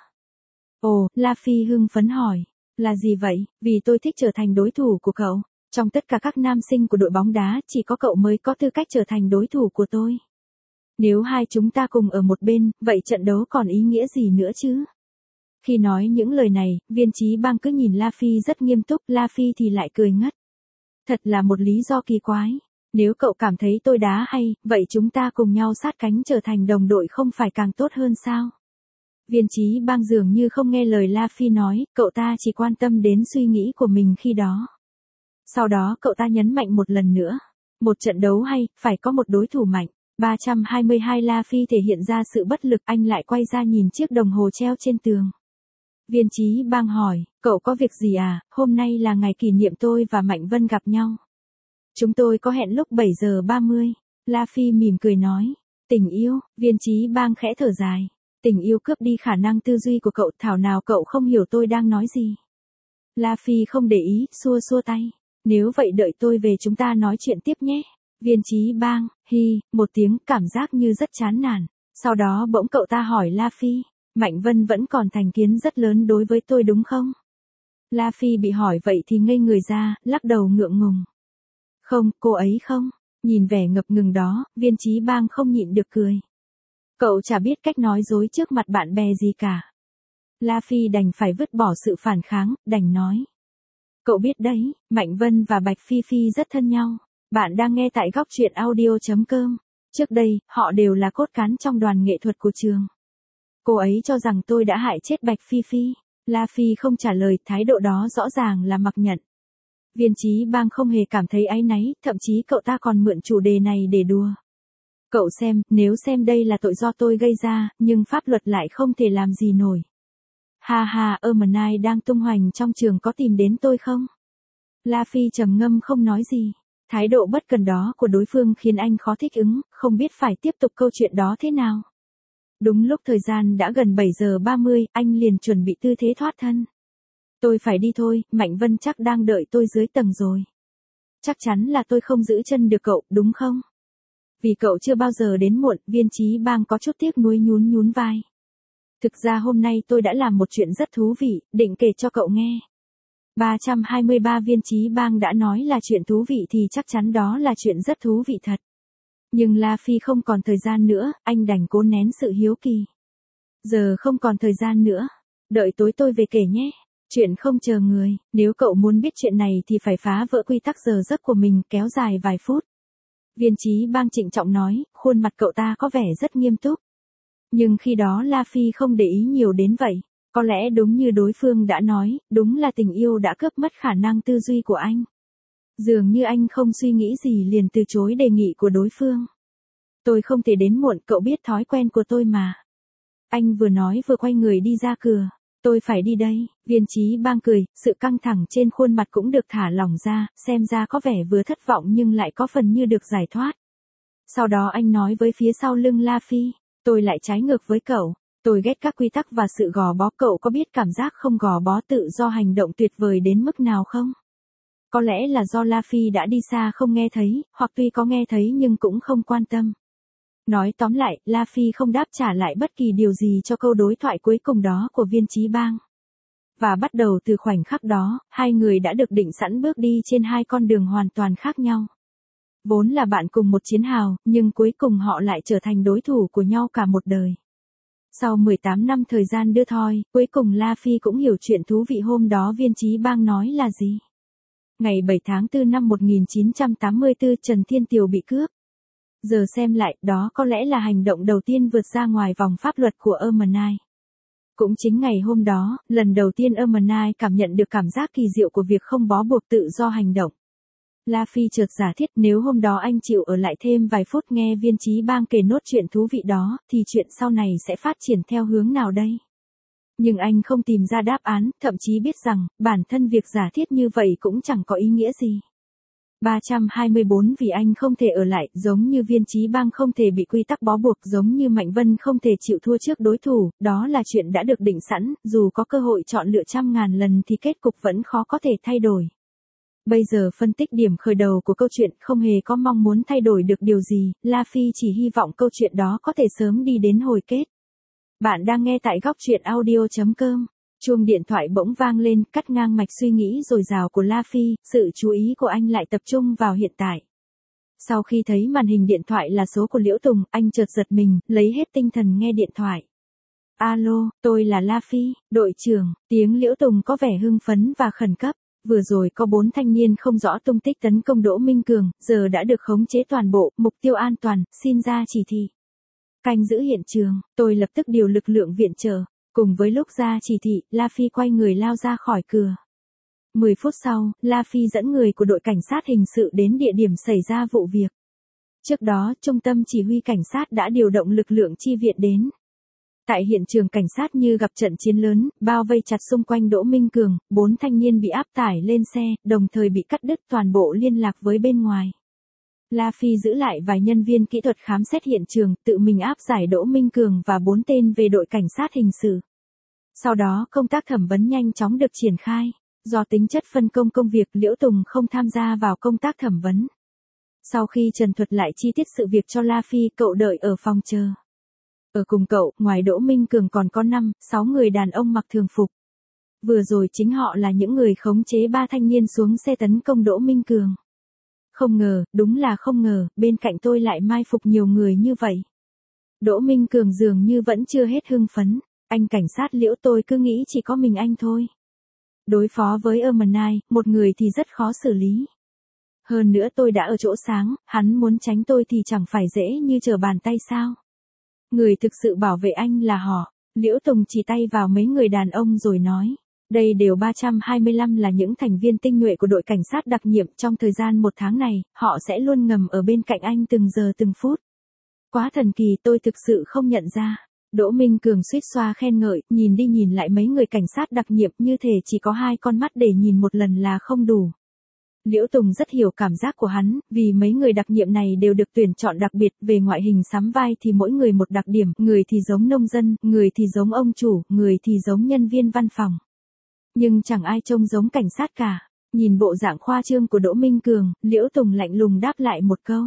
Ồ, La Phi hưng phấn hỏi. Là gì vậy? Vì tôi thích trở thành đối thủ của cậu. Trong tất cả các nam sinh của đội bóng đá, chỉ có cậu mới có tư cách trở thành đối thủ của tôi. Nếu hai chúng ta cùng ở một bên, vậy trận đấu còn ý nghĩa gì nữa chứ? Khi nói những lời này, Viên Chí Bang cứ nhìn La Phi rất nghiêm túc, La Phi thì lại cười ngất. Thật là một lý do kỳ quái. Nếu cậu cảm thấy tôi đá hay, vậy chúng ta cùng nhau sát cánh trở thành đồng đội không phải càng tốt hơn sao? Viên Chí Bang dường như không nghe lời La Phi nói, cậu ta chỉ quan tâm đến suy nghĩ của mình khi đó. Sau đó cậu ta nhấn mạnh một lần nữa. Một trận đấu hay, phải có một đối thủ mạnh. ba trăm hai mươi hai La Phi thể hiện ra sự bất lực, anh lại quay ra nhìn chiếc đồng hồ treo trên tường. Viên Chí Bang hỏi, cậu có việc gì à, hôm nay là ngày kỷ niệm tôi và Mạnh Vân gặp nhau. Chúng tôi có hẹn lúc bảy giờ ba mươi. La Phi mỉm cười nói, tình yêu, Viên Chí Bang khẽ thở dài. Tình yêu cướp đi khả năng tư duy của cậu, thảo nào cậu không hiểu tôi đang nói gì. La Phi không để ý, xua xua tay. Nếu vậy đợi tôi về chúng ta nói chuyện tiếp nhé. Viên Chí Bang, hi, một tiếng, cảm giác như rất chán nản. Sau đó bỗng cậu ta hỏi La Phi, Mạnh Vân vẫn còn thành kiến rất lớn đối với tôi đúng không? La Phi bị hỏi vậy thì ngây người ra, lắc đầu ngượng ngùng. Không, cô ấy không. Nhìn vẻ ngập ngừng đó, Viên Chí Bang không nhịn được cười. Cậu chả biết cách nói dối trước mặt bạn bè gì cả. La Phi đành phải vứt bỏ sự phản kháng, đành nói. Cậu biết đấy, Mạnh Vân và Bạch Phi Phi rất thân nhau. Bạn đang nghe tại góc truyện audio chấm com. Trước đây, họ đều là cốt cán trong đoàn nghệ thuật của trường. Cô ấy cho rằng tôi đã hại chết Bạch Phi Phi. La Phi không trả lời, thái độ đó rõ ràng là mặc nhận. Viên Chí Bang không hề cảm thấy áy náy, thậm chí cậu ta còn mượn chủ đề này để đùa. Cậu xem, nếu xem đây là tội do tôi gây ra, nhưng pháp luật lại không thể làm gì nổi. Ha ha, Ermanai đang tung hoành trong trường có tìm đến tôi không? La Phi trầm ngâm không nói gì. Thái độ bất cần đó của đối phương khiến anh khó thích ứng, không biết phải tiếp tục câu chuyện đó thế nào. Đúng lúc thời gian đã gần bảy giờ ba mươi, anh liền chuẩn bị tư thế thoát thân. Tôi phải đi thôi, Mạnh Vân chắc đang đợi tôi dưới tầng rồi. Chắc chắn là tôi không giữ chân được cậu, đúng không? Vì cậu chưa bao giờ đến muộn, Viên Chí Bang có chút tiếc nuối nhún nhún vai. Thực ra hôm nay tôi đã làm một chuyện rất thú vị, định kể cho cậu nghe. ba trăm hai mươi ba Viên Chí Bang đã nói là chuyện thú vị thì chắc chắn đó là chuyện rất thú vị thật. Nhưng La Phi không còn thời gian nữa, anh đành cố nén sự hiếu kỳ. Giờ không còn thời gian nữa, đợi tối tôi về kể nhé. Chuyện không chờ người, nếu cậu muốn biết chuyện này thì phải phá vỡ quy tắc giờ giấc của mình, kéo dài vài phút. Viên Chí Bang trịnh trọng nói, khuôn mặt cậu ta có vẻ rất nghiêm túc. Nhưng khi đó La Phi không để ý nhiều đến vậy. Có lẽ đúng như đối phương đã nói, đúng là tình yêu đã cướp mất khả năng tư duy của anh. Dường như anh không suy nghĩ gì liền từ chối đề nghị của đối phương. Tôi không thể đến muộn, cậu biết thói quen của tôi mà. Anh vừa nói vừa quay người đi ra cửa. Tôi phải đi đây, Viên Chí Bang cười, sự căng thẳng trên khuôn mặt cũng được thả lỏng ra, xem ra có vẻ vừa thất vọng nhưng lại có phần như được giải thoát. Sau đó anh nói với phía sau lưng La Phi, tôi lại trái ngược với cậu, tôi ghét các quy tắc và sự gò bó, cậu có biết cảm giác không gò bó tự do hành động tuyệt vời đến mức nào không? Có lẽ là do La Phi đã đi xa không nghe thấy, hoặc tuy có nghe thấy nhưng cũng không quan tâm. Nói tóm lại, La Phi không đáp trả lại bất kỳ điều gì cho câu đối thoại cuối cùng đó của Viên Chí Bang. Và bắt đầu từ khoảnh khắc đó, hai người đã được định sẵn bước đi trên hai con đường hoàn toàn khác nhau. Vốn là bạn cùng một chiến hào, nhưng cuối cùng họ lại trở thành đối thủ của nhau cả một đời. Sau mười tám năm thời gian đưa thoi, cuối cùng La Phi cũng hiểu chuyện thú vị hôm đó Viên Chí Bang nói là gì. Ngày bảy tháng tư năm một nghìn chín trăm tám mươi tư, Trần Thiên Tiều bị cướp. Giờ xem lại, đó có lẽ là hành động đầu tiên vượt ra ngoài vòng pháp luật của Ermenai. Cũng chính ngày hôm đó, lần đầu tiên Ermenai cảm nhận được cảm giác kỳ diệu của việc không bó buộc tự do hành động. La Phi chợt giả thiết nếu hôm đó anh chịu ở lại thêm vài phút nghe Viên Chí Bang kể nốt chuyện thú vị đó, thì chuyện sau này sẽ phát triển theo hướng nào đây? Nhưng anh không tìm ra đáp án, thậm chí biết rằng, bản thân việc giả thiết như vậy cũng chẳng có ý nghĩa gì. ba trăm hai mươi bốn Vì anh không thể ở lại, giống như Viên Chí Bang không thể bị quy tắc bó buộc, giống như Mạnh Vân không thể chịu thua trước đối thủ, đó là chuyện đã được định sẵn, dù có cơ hội chọn lựa trăm ngàn lần thì kết cục vẫn khó có thể thay đổi. Bây giờ phân tích điểm khởi đầu của câu chuyện, không hề có mong muốn thay đổi được điều gì, La Phi chỉ hy vọng câu chuyện đó có thể sớm đi đến hồi kết. Bạn đang nghe tại góc truyện audio chấm com. Chuông điện thoại bỗng vang lên, cắt ngang mạch suy nghĩ dồi dào của La Phi, sự chú ý của anh lại tập trung vào hiện tại. Sau khi thấy màn hình điện thoại là số của Liễu Tùng, anh chợt giật mình, lấy hết tinh thần nghe điện thoại. Alo, tôi là La Phi, đội trưởng, tiếng Liễu Tùng có vẻ hưng phấn và khẩn cấp. Vừa rồi có bốn thanh niên không rõ tung tích tấn công Đỗ Minh Cường, giờ đã được khống chế toàn bộ, mục tiêu an toàn, xin ra chỉ thị. Canh giữ hiện trường, tôi lập tức điều lực lượng viện trợ. Cùng với lúc ra chỉ thị, La Phi quay người lao ra khỏi cửa. mười phút sau, La Phi dẫn người của đội cảnh sát hình sự đến địa điểm xảy ra vụ việc. Trước đó, trung tâm chỉ huy cảnh sát đã điều động lực lượng chi viện đến. Tại hiện trường cảnh sát như gặp trận chiến lớn, bao vây chặt xung quanh Đỗ Minh Cường, bốn thanh niên bị áp tải lên xe, đồng thời bị cắt đứt toàn bộ liên lạc với bên ngoài. La Phi giữ lại vài nhân viên kỹ thuật khám xét hiện trường, tự mình áp giải Đỗ Minh Cường và bốn tên về đội cảnh sát hình sự. Sau đó công tác thẩm vấn nhanh chóng được triển khai. Do tính chất phân công công việc, Liễu Tùng không tham gia vào công tác thẩm vấn. Sau khi trần thuật lại chi tiết sự việc cho La Phi, cậu đợi ở phòng chờ. Ở cùng cậu, ngoài Đỗ Minh Cường còn có năm, sáu người đàn ông mặc thường phục. Vừa rồi chính họ là những người khống chế ba thanh niên xuống xe tấn công Đỗ Minh Cường. Không ngờ, đúng là không ngờ, bên cạnh tôi lại mai phục nhiều người như vậy. Đỗ Minh Cường dường như vẫn chưa hết hưng phấn. Anh cảnh sát Liễu, tôi cứ nghĩ chỉ có mình anh thôi. Đối phó với Ermenai, một người thì rất khó xử lý. Hơn nữa tôi đã ở chỗ sáng, hắn muốn tránh tôi thì chẳng phải dễ như trở bàn tay sao. Người thực sự bảo vệ anh là họ. Liễu Tùng chỉ tay vào mấy người đàn ông rồi nói. Đây đều ba trăm hai mươi lăm là những thành viên tinh nhuệ của đội cảnh sát đặc nhiệm. Trong thời gian một tháng này, họ sẽ luôn ngầm ở bên cạnh anh từng giờ từng phút. Quá thần kỳ, tôi thực sự không nhận ra. Đỗ Minh Cường suýt xoa khen ngợi, nhìn đi nhìn lại mấy người cảnh sát đặc nhiệm như thể chỉ có hai con mắt để nhìn một lần là không đủ. Liễu Tùng rất hiểu cảm giác của hắn, vì mấy người đặc nhiệm này đều được tuyển chọn đặc biệt, về ngoại hình sắm vai thì mỗi người một đặc điểm, người thì giống nông dân, người thì giống ông chủ, người thì giống nhân viên văn phòng. Nhưng chẳng ai trông giống cảnh sát cả. Nhìn bộ dạng khoa trương của Đỗ Minh Cường, Liễu Tùng lạnh lùng đáp lại một câu.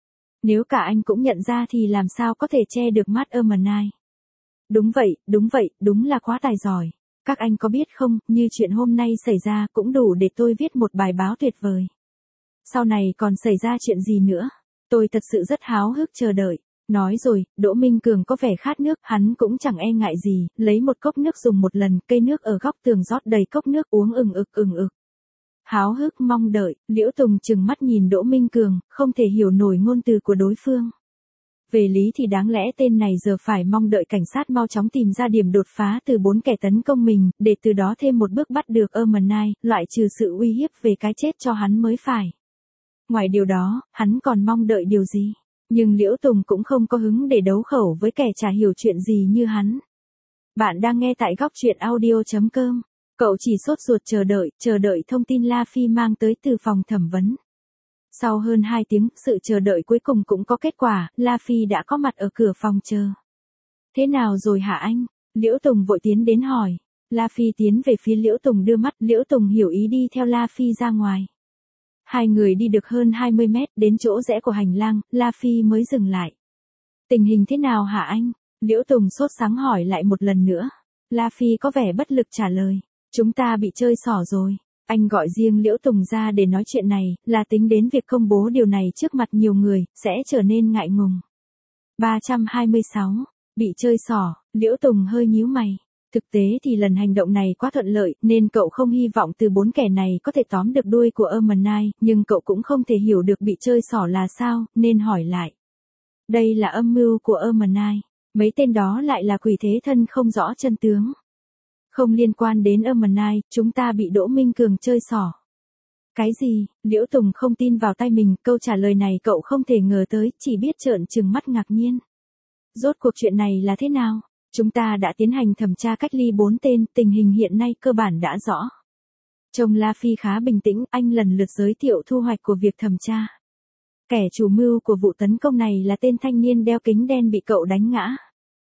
Nếu cả anh cũng nhận ra thì làm sao có thể che được mắt Ermenai. Đúng vậy, đúng vậy, đúng là quá tài giỏi. Các anh có biết không, như chuyện hôm nay xảy ra cũng đủ để tôi viết một bài báo tuyệt vời. Sau này còn xảy ra chuyện gì nữa? Tôi thật sự rất háo hức chờ đợi. Nói rồi, Đỗ Minh Cường có vẻ khát nước, hắn cũng chẳng e ngại gì, lấy một cốc nước dùng một lần, cây nước ở góc tường rót đầy cốc nước uống ừng ực ừng ực. Háo hức mong đợi, Liễu Tùng trừng mắt nhìn Đỗ Minh Cường, không thể hiểu nổi ngôn từ của đối phương. Về lý thì đáng lẽ tên này giờ phải mong đợi cảnh sát mau chóng tìm ra điểm đột phá từ bốn kẻ tấn công mình, để từ đó thêm một bước bắt được Ermenai, loại trừ sự uy hiếp về cái chết cho hắn mới phải. Ngoài điều đó, hắn còn mong đợi điều gì? Nhưng Liễu Tùng cũng không có hứng để đấu khẩu với kẻ chả hiểu chuyện gì như hắn. Bạn đang nghe tại góc truyện audio chấm com. Cậu chỉ sốt ruột chờ đợi, chờ đợi thông tin La Phi mang tới từ phòng thẩm vấn. Sau hơn hai tiếng, sự chờ đợi cuối cùng cũng có kết quả, La Phi đã có mặt ở cửa phòng chờ. Thế nào rồi hả anh? Liễu Tùng vội tiến đến hỏi. La Phi tiến về phía Liễu Tùng đưa mắt, Liễu Tùng hiểu ý đi theo La Phi ra ngoài. Hai người đi được hơn hai mươi mét, đến chỗ rẽ của hành lang, La Phi mới dừng lại. Tình hình thế nào hả anh? Liễu Tùng sốt sắng hỏi lại một lần nữa. La Phi có vẻ bất lực trả lời. Chúng ta bị chơi xỏ rồi. Anh gọi riêng Liễu Tùng ra để nói chuyện này, là tính đến việc công bố điều này trước mặt nhiều người, sẽ trở nên ngại ngùng. ba trăm hai mươi sáu. Bị chơi xỏ, Liễu Tùng hơi nhíu mày. Thực tế thì lần hành động này quá thuận lợi, nên cậu không hy vọng từ bốn kẻ này có thể tóm được đuôi của Ermenai, nhưng cậu cũng không thể hiểu được bị chơi xỏ là sao, nên hỏi lại. Đây là âm mưu của Ermenai. Mấy tên đó lại là quỷ thế thân không rõ chân tướng. Không liên quan đến Ermenai, chúng ta bị Đỗ Minh Cường chơi xỏ. Cái gì? Liễu Tùng không tin vào tay mình, câu trả lời này cậu không thể ngờ tới, chỉ biết trợn trừng mắt ngạc nhiên. Rốt cuộc chuyện này là thế nào? Chúng ta đã tiến hành thẩm tra cách ly bốn tên, tình hình hiện nay cơ bản đã rõ. Trông La Phi khá bình tĩnh, anh lần lượt giới thiệu thu hoạch của việc thẩm tra. Kẻ chủ mưu của vụ tấn công này là tên thanh niên đeo kính đen bị cậu đánh ngã.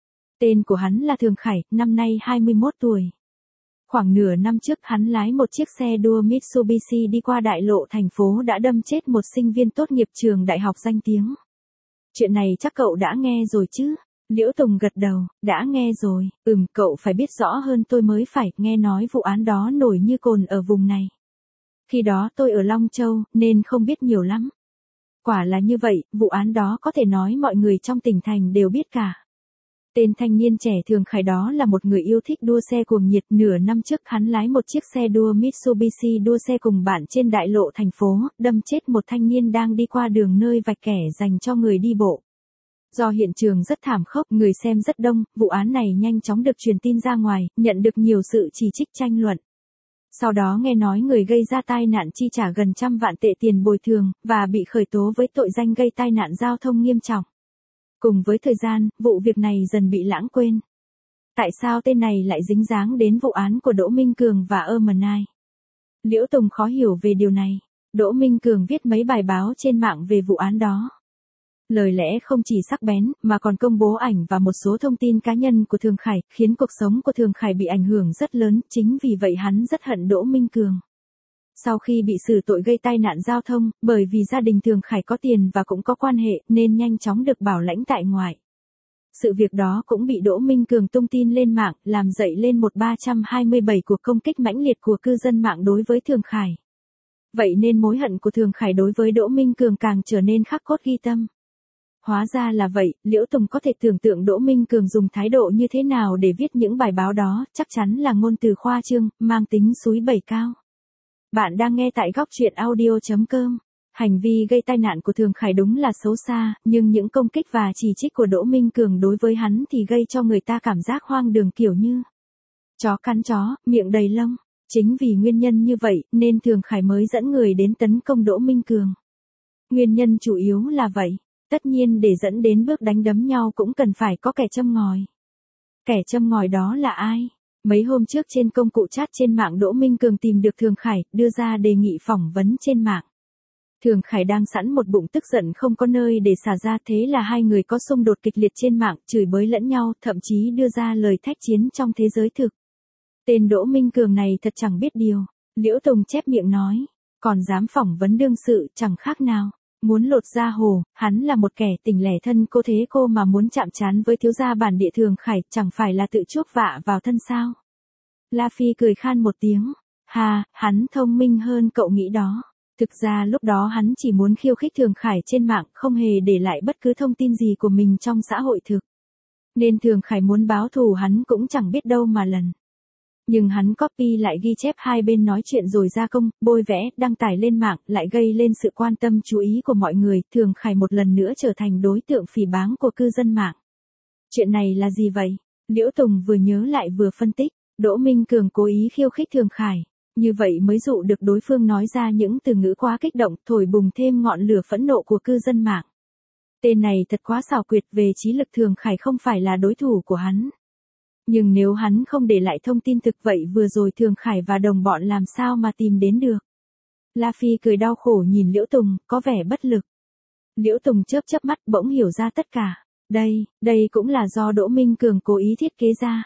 Tên của hắn là Thường Khải, năm nay hai mươi mốt tuổi. Khoảng nửa năm trước hắn lái một chiếc xe đua Mitsubishi đi qua đại lộ thành phố đã đâm chết một sinh viên tốt nghiệp trường đại học danh tiếng. Chuyện này chắc cậu đã nghe rồi chứ? Liễu Tùng gật đầu, đã nghe rồi, ừm cậu phải biết rõ hơn tôi mới phải, nghe nói vụ án đó nổi như cồn ở vùng này. Khi đó tôi ở Long Châu, nên không biết nhiều lắm. Quả là như vậy, vụ án đó có thể nói mọi người trong tỉnh thành đều biết cả. Tên thanh niên trẻ Thường Khải đó là một người yêu thích đua xe cuồng nhiệt, nửa năm trước hắn lái một chiếc xe đua Mitsubishi đua xe cùng bạn trên đại lộ thành phố, đâm chết một thanh niên đang đi qua đường nơi vạch kẻ dành cho người đi bộ. Do hiện trường rất thảm khốc, người xem rất đông, vụ án này nhanh chóng được truyền tin ra ngoài, nhận được nhiều sự chỉ trích tranh luận. Sau đó nghe nói người gây ra tai nạn chi trả gần trăm vạn tệ tiền bồi thường, và bị khởi tố với tội danh gây tai nạn giao thông nghiêm trọng. Cùng với thời gian, vụ việc này dần bị lãng quên. Tại sao tên này lại dính dáng đến vụ án của Đỗ Minh Cường và Ermenai? Liễu Tùng khó hiểu về điều này. Đỗ Minh Cường viết mấy bài báo trên mạng về vụ án đó. Lời lẽ không chỉ sắc bén, mà còn công bố ảnh và một số thông tin cá nhân của Thường Khải, khiến cuộc sống của Thường Khải bị ảnh hưởng rất lớn, chính vì vậy hắn rất hận Đỗ Minh Cường. Sau khi bị xử tội gây tai nạn giao thông, bởi vì gia đình Thường Khải có tiền và cũng có quan hệ, nên nhanh chóng được bảo lãnh tại ngoại. Sự việc đó cũng bị Đỗ Minh Cường tung tin lên mạng, làm dậy lên một ba trăm hai mươi bảy cuộc công kích mãnh liệt của cư dân mạng đối với Thường Khải. Vậy nên mối hận của Thường Khải đối với Đỗ Minh Cường càng trở nên khắc cốt ghi tâm. Hóa ra là vậy, Liễu Tùng có thể tưởng tượng Đỗ Minh Cường dùng thái độ như thế nào để viết những bài báo đó, chắc chắn là ngôn từ khoa trương, mang tính xúi bẩy cao. Bạn đang nghe tại góc truyện audio chấm com. Hành vi gây tai nạn của Thường Khải đúng là xấu xa, nhưng những công kích và chỉ trích của Đỗ Minh Cường đối với hắn thì gây cho người ta cảm giác hoang đường kiểu như chó cắn chó, miệng đầy lông. Chính vì nguyên nhân như vậy, nên Thường Khải mới dẫn người đến tấn công Đỗ Minh Cường. Nguyên nhân chủ yếu là vậy. Tất nhiên để dẫn đến bước đánh đấm nhau cũng cần phải có kẻ châm ngòi. Kẻ châm ngòi đó là ai? Mấy hôm trước trên công cụ chat trên mạng Đỗ Minh Cường tìm được Thường Khải, đưa ra đề nghị phỏng vấn trên mạng. Thường Khải đang sẵn một bụng tức giận không có nơi để xả ra, thế là hai người có xung đột kịch liệt trên mạng, chửi bới lẫn nhau, thậm chí đưa ra lời thách chiến trong thế giới thực. Tên Đỗ Minh Cường này thật chẳng biết điều. Liễu Tùng chép miệng nói, còn dám phỏng vấn đương sự, chẳng khác nào muốn lột da hồ. Hắn là một kẻ tình lẻ thân cô thế cô mà muốn chạm trán với thiếu gia bản địa Thường Khải, chẳng phải là tự chuốc vạ vào thân sao? La Phi cười khan một tiếng. Hà, hắn thông minh hơn cậu nghĩ đó. Thực ra lúc đó hắn chỉ muốn khiêu khích Thường Khải trên mạng, không hề để lại bất cứ thông tin gì của mình trong xã hội thực. Nên Thường Khải muốn báo thù hắn cũng chẳng biết đâu mà lần. Nhưng hắn copy lại ghi chép hai bên nói chuyện rồi gia công, bôi vẽ, đăng tải lên mạng, lại gây lên sự quan tâm chú ý của mọi người, Thường Khải một lần nữa trở thành đối tượng phỉ báng của cư dân mạng. Chuyện này là gì vậy? Liễu Tùng vừa nhớ lại vừa phân tích, Đỗ Minh Cường cố ý khiêu khích Thường Khải, như vậy mới dụ được đối phương nói ra những từ ngữ quá kích động, thổi bùng thêm ngọn lửa phẫn nộ của cư dân mạng. Tên này thật quá xảo quyệt, về trí lực Thường Khải không phải là đối thủ của hắn. Nhưng nếu hắn không để lại thông tin thực vậy vừa rồi Thường Khải và đồng bọn làm sao mà tìm đến được. La Phi cười đau khổ nhìn Liễu Tùng, có vẻ bất lực. Liễu Tùng chớp chớp mắt bỗng hiểu ra tất cả. Đây, đây cũng là do Đỗ Minh Cường cố ý thiết kế ra.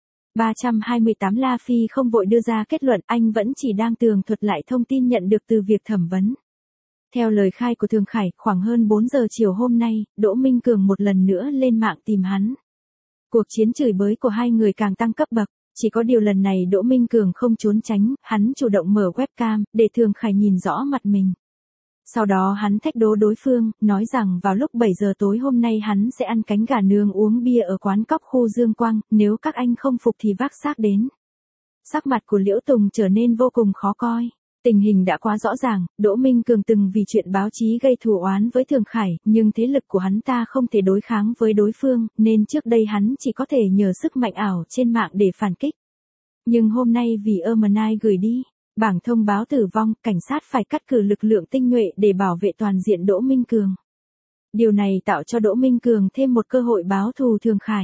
ba trăm hai mươi tám La Phi không vội đưa ra kết luận, anh vẫn chỉ đang tường thuật lại thông tin nhận được từ việc thẩm vấn. Theo lời khai của Thường Khải, khoảng hơn bốn giờ chiều hôm nay, Đỗ Minh Cường một lần nữa lên mạng tìm hắn. Cuộc chiến chửi bới của hai người càng tăng cấp bậc, chỉ có điều lần này Đỗ Minh Cường không trốn tránh, hắn chủ động mở webcam, để Thường Khải nhìn rõ mặt mình. Sau đó hắn thách đố đối phương, nói rằng vào lúc bảy giờ tối hôm nay hắn sẽ ăn cánh gà nướng uống bia ở quán cóc khu Dương Quang, nếu các anh không phục thì vác xác đến. Sắc mặt của Liễu Tùng trở nên vô cùng khó coi. Tình hình đã quá rõ ràng, Đỗ Minh Cường từng vì chuyện báo chí gây thù oán với Thường Khải, nhưng thế lực của hắn ta không thể đối kháng với đối phương, nên trước đây hắn chỉ có thể nhờ sức mạnh ảo trên mạng để phản kích. Nhưng hôm nay vì Ermenai gửi đi bảng thông báo tử vong, cảnh sát phải cắt cử lực lượng tinh nhuệ để bảo vệ toàn diện Đỗ Minh Cường. Điều này tạo cho Đỗ Minh Cường thêm một cơ hội báo thù Thường Khải.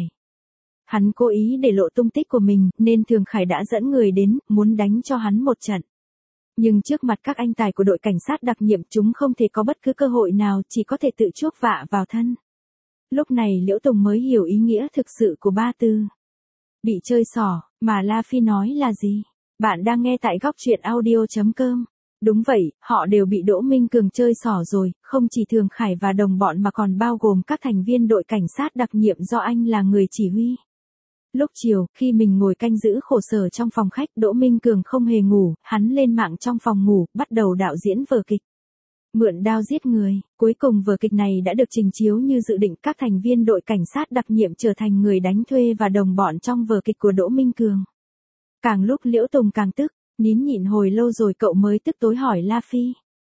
Hắn cố ý để lộ tung tích của mình, nên Thường Khải đã dẫn người đến, muốn đánh cho hắn một trận. Nhưng trước mặt các anh tài của đội cảnh sát đặc nhiệm chúng không thể có bất cứ cơ hội nào, chỉ có thể tự chuốc vạ vào thân. Lúc này Liễu Tùng mới hiểu ý nghĩa thực sự của ba từ. Bị chơi xỏ, mà La Phi nói là gì? Bạn đang nghe tại góc truyện audio chấm com. Đúng vậy, họ đều bị Đỗ Minh Cường chơi xỏ rồi, không chỉ Thường Khải và đồng bọn mà còn bao gồm các thành viên đội cảnh sát đặc nhiệm do anh là người chỉ huy. Lúc chiều, khi mình ngồi canh giữ khổ sở trong phòng khách, Đỗ Minh Cường không hề ngủ, hắn lên mạng trong phòng ngủ, bắt đầu đạo diễn vở kịch. Mượn đao giết người, cuối cùng vở kịch này đã được trình chiếu như dự định, các thành viên đội cảnh sát đặc nhiệm trở thành người đánh thuê và đồng bọn trong vở kịch của Đỗ Minh Cường. Càng lúc Liễu Tùng càng tức, nín nhịn hồi lâu rồi cậu mới tức tối hỏi La Phi.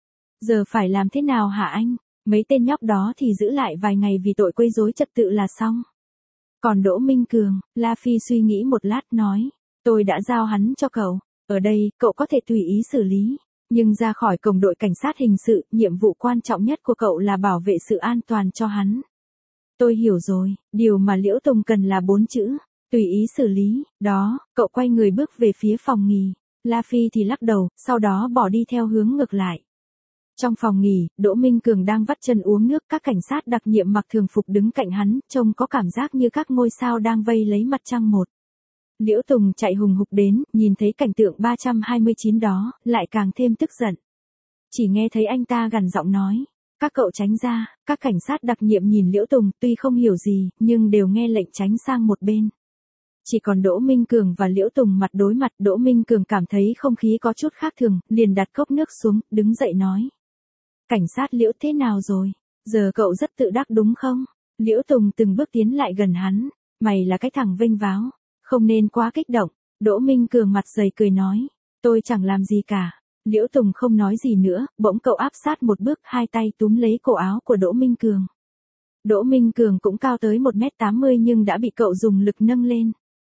Giờ phải làm thế nào hả anh? Mấy tên nhóc đó thì giữ lại vài ngày vì tội quấy rối trật tự là xong. Còn Đỗ Minh Cường, La Phi suy nghĩ một lát nói, tôi đã giao hắn cho cậu, ở đây, cậu có thể tùy ý xử lý, nhưng ra khỏi cổng đội cảnh sát hình sự, nhiệm vụ quan trọng nhất của cậu là bảo vệ sự an toàn cho hắn. Tôi hiểu rồi, điều mà Liễu Tùng cần là bốn chữ, tùy ý xử lý, đó, cậu quay người bước về phía phòng nghỉ, La Phi thì lắc đầu, sau đó bỏ đi theo hướng ngược lại. Trong phòng nghỉ, Đỗ Minh Cường đang vắt chân uống nước, các cảnh sát đặc nhiệm mặc thường phục đứng cạnh hắn, trông có cảm giác như các ngôi sao đang vây lấy mặt trăng một. Liễu Tùng chạy hùng hục đến, nhìn thấy cảnh tượng ba trăm hai mươi chín đó, lại càng thêm tức giận. Chỉ nghe thấy anh ta gằn giọng nói, các cậu tránh ra, các cảnh sát đặc nhiệm nhìn Liễu Tùng, tuy không hiểu gì, nhưng đều nghe lệnh tránh sang một bên. Chỉ còn Đỗ Minh Cường và Liễu Tùng mặt đối mặt, Đỗ Minh Cường cảm thấy không khí có chút khác thường, liền đặt cốc nước xuống, đứng dậy nói. Cảnh sát Liễu thế nào rồi? Giờ cậu rất tự đắc đúng không? Liễu Tùng từng bước tiến lại gần hắn. Mày là cái thằng vênh váo. Không nên quá kích động. Đỗ Minh Cường mặt dày cười nói. Tôi chẳng làm gì cả. Liễu Tùng không nói gì nữa, bỗng cậu áp sát một bước, hai tay túm lấy cổ áo của Đỗ Minh Cường. Đỗ Minh Cường cũng cao tới một mét tám mươi nhưng đã bị cậu dùng lực nâng lên.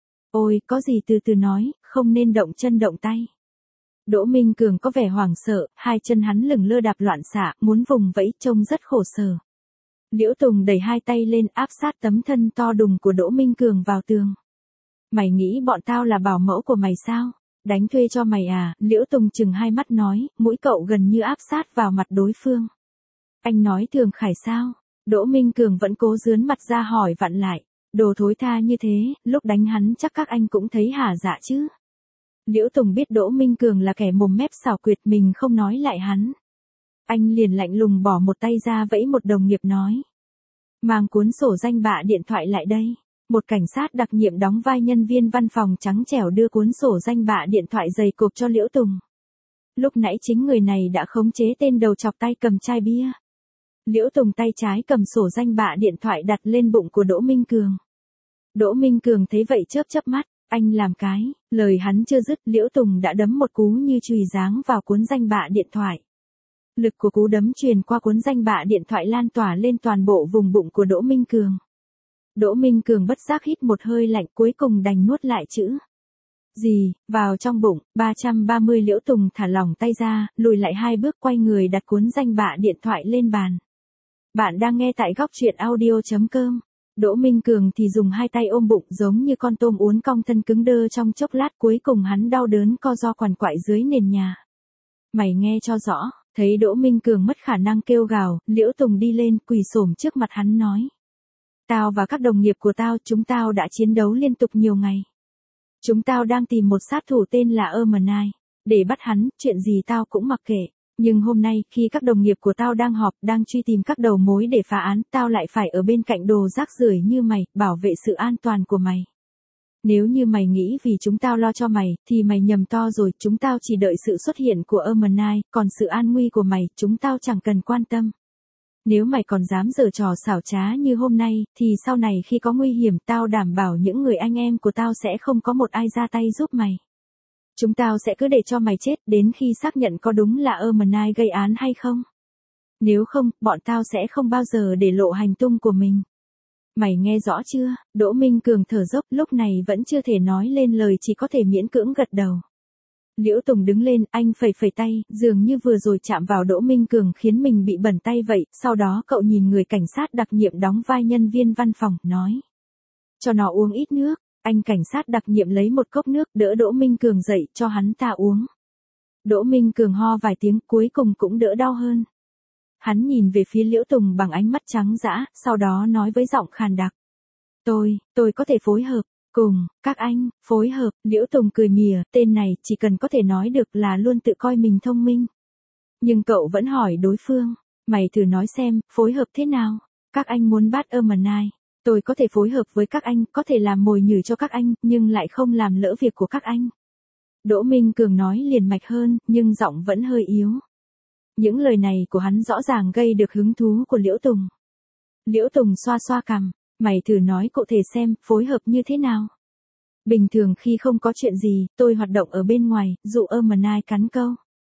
Ôi, có gì từ từ nói, không nên động chân động tay. Đỗ Minh Cường có vẻ hoảng sợ, hai chân hắn lửng lơ đạp loạn xạ, muốn vùng vẫy, trông rất khổ sở. Liễu Tùng đẩy hai tay lên áp sát tấm thân to đùng của Đỗ Minh Cường vào tường. Mày nghĩ bọn tao là bảo mẫu của mày sao? Đánh thuê cho mày à? Liễu Tùng chừng hai mắt nói, mũi cậu gần như áp sát vào mặt đối phương. Anh nói Thường Khải sao? Đỗ Minh Cường vẫn cố dướn mặt ra hỏi vặn lại. Đồ thối tha như thế, lúc đánh hắn chắc các anh cũng thấy hả dạ chứ? Liễu Tùng biết Đỗ Minh Cường là kẻ mồm mép xảo quyệt, mình không nói lại hắn. Anh liền lạnh lùng bỏ một tay ra vẫy một đồng nghiệp nói. Mang cuốn sổ danh bạ điện thoại lại đây. Một cảnh sát đặc nhiệm đóng vai nhân viên văn phòng trắng trẻo đưa cuốn sổ danh bạ điện thoại dày cộp cho Liễu Tùng. Lúc nãy chính người này đã khống chế tên đầu chọc tay cầm chai bia. Liễu Tùng tay trái cầm sổ danh bạ điện thoại đặt lên bụng của Đỗ Minh Cường. Đỗ Minh Cường thấy vậy chớp chớp mắt. Anh làm cái, lời hắn chưa dứt, Liễu Tùng đã đấm một cú như chùy giáng vào cuốn danh bạ điện thoại. Lực của cú đấm truyền qua cuốn danh bạ điện thoại lan tỏa lên toàn bộ vùng bụng của Đỗ Minh Cường. Đỗ Minh Cường bất giác hít một hơi lạnh, cuối cùng đành nuốt lại chữ gì vào trong bụng. ba trăm ba mươi Liễu Tùng thả lỏng tay ra, lùi lại hai bước, quay người đặt cuốn danh bạ điện thoại lên bàn. Bạn đang nghe tại góc truyện audio chấm com. Đỗ Minh Cường thì dùng hai tay ôm bụng giống như con tôm uốn cong, thân cứng đơ trong chốc lát, cuối cùng hắn đau đớn co ro quằn quại dưới nền nhà. Mày nghe cho rõ. Thấy Đỗ Minh Cường mất khả năng kêu gào, Liễu Tùng đi lên, quỳ xổm trước mặt hắn nói. Tao và các đồng nghiệp của tao, chúng tao đã chiến đấu liên tục nhiều ngày. Chúng tao đang tìm một sát thủ tên là Ermenai. Để bắt hắn, chuyện gì tao cũng mặc kệ. Nhưng hôm nay, khi các đồng nghiệp của tao đang họp, đang truy tìm các đầu mối để phá án, tao lại phải ở bên cạnh đồ rác rưởi như mày, bảo vệ sự an toàn của mày. Nếu như mày nghĩ vì chúng tao lo cho mày, thì mày nhầm to rồi, chúng tao chỉ đợi sự xuất hiện của Ermenai, còn sự an nguy của mày, chúng tao chẳng cần quan tâm. Nếu mày còn dám giở trò xảo trá như hôm nay, thì sau này khi có nguy hiểm, tao đảm bảo những người anh em của tao sẽ không có một ai ra tay giúp mày. Chúng tao sẽ cứ để cho mày chết đến khi xác nhận có đúng là Ermenai gây án hay không. Nếu không, bọn tao sẽ không bao giờ để lộ hành tung của mình. Mày nghe rõ chưa? Đỗ Minh Cường thở dốc, lúc này vẫn chưa thể nói lên lời, chỉ có thể miễn cưỡng gật đầu. Liễu Tùng đứng lên, anh phẩy phẩy tay, dường như vừa rồi chạm vào Đỗ Minh Cường khiến mình bị bẩn tay vậy, sau đó cậu nhìn người cảnh sát đặc nhiệm đóng vai nhân viên văn phòng, nói. Cho nó uống ít nước. Anh cảnh sát đặc nhiệm lấy một cốc nước, đỡ Đỗ Minh Cường dậy, cho hắn ta uống. Đỗ Minh Cường ho vài tiếng, cuối cùng cũng đỡ đau hơn. Hắn nhìn về phía Liễu Tùng bằng ánh mắt trắng dã, sau đó nói với giọng khàn đặc. Tôi, tôi có thể phối hợp, cùng, các anh, phối hợp. Liễu Tùng cười mỉa, tên này chỉ cần có thể nói được là luôn tự coi mình thông minh. Nhưng cậu vẫn hỏi đối phương, mày thử nói xem, phối hợp thế nào? Các anh muốn bắt Ermenai. Tôi có thể phối hợp với các anh, có thể làm mồi nhử cho các anh, nhưng lại không làm lỡ việc của các anh. Đỗ Minh Cường nói liền mạch hơn, nhưng giọng vẫn hơi yếu. Những lời này của hắn rõ ràng gây được hứng thú của Liễu Tùng. Liễu Tùng xoa xoa cằm, mày thử nói cụ thể xem, phối hợp như thế nào. Bình thường khi không có chuyện gì, tôi hoạt động ở bên ngoài, dụ Ermenai cắn câu.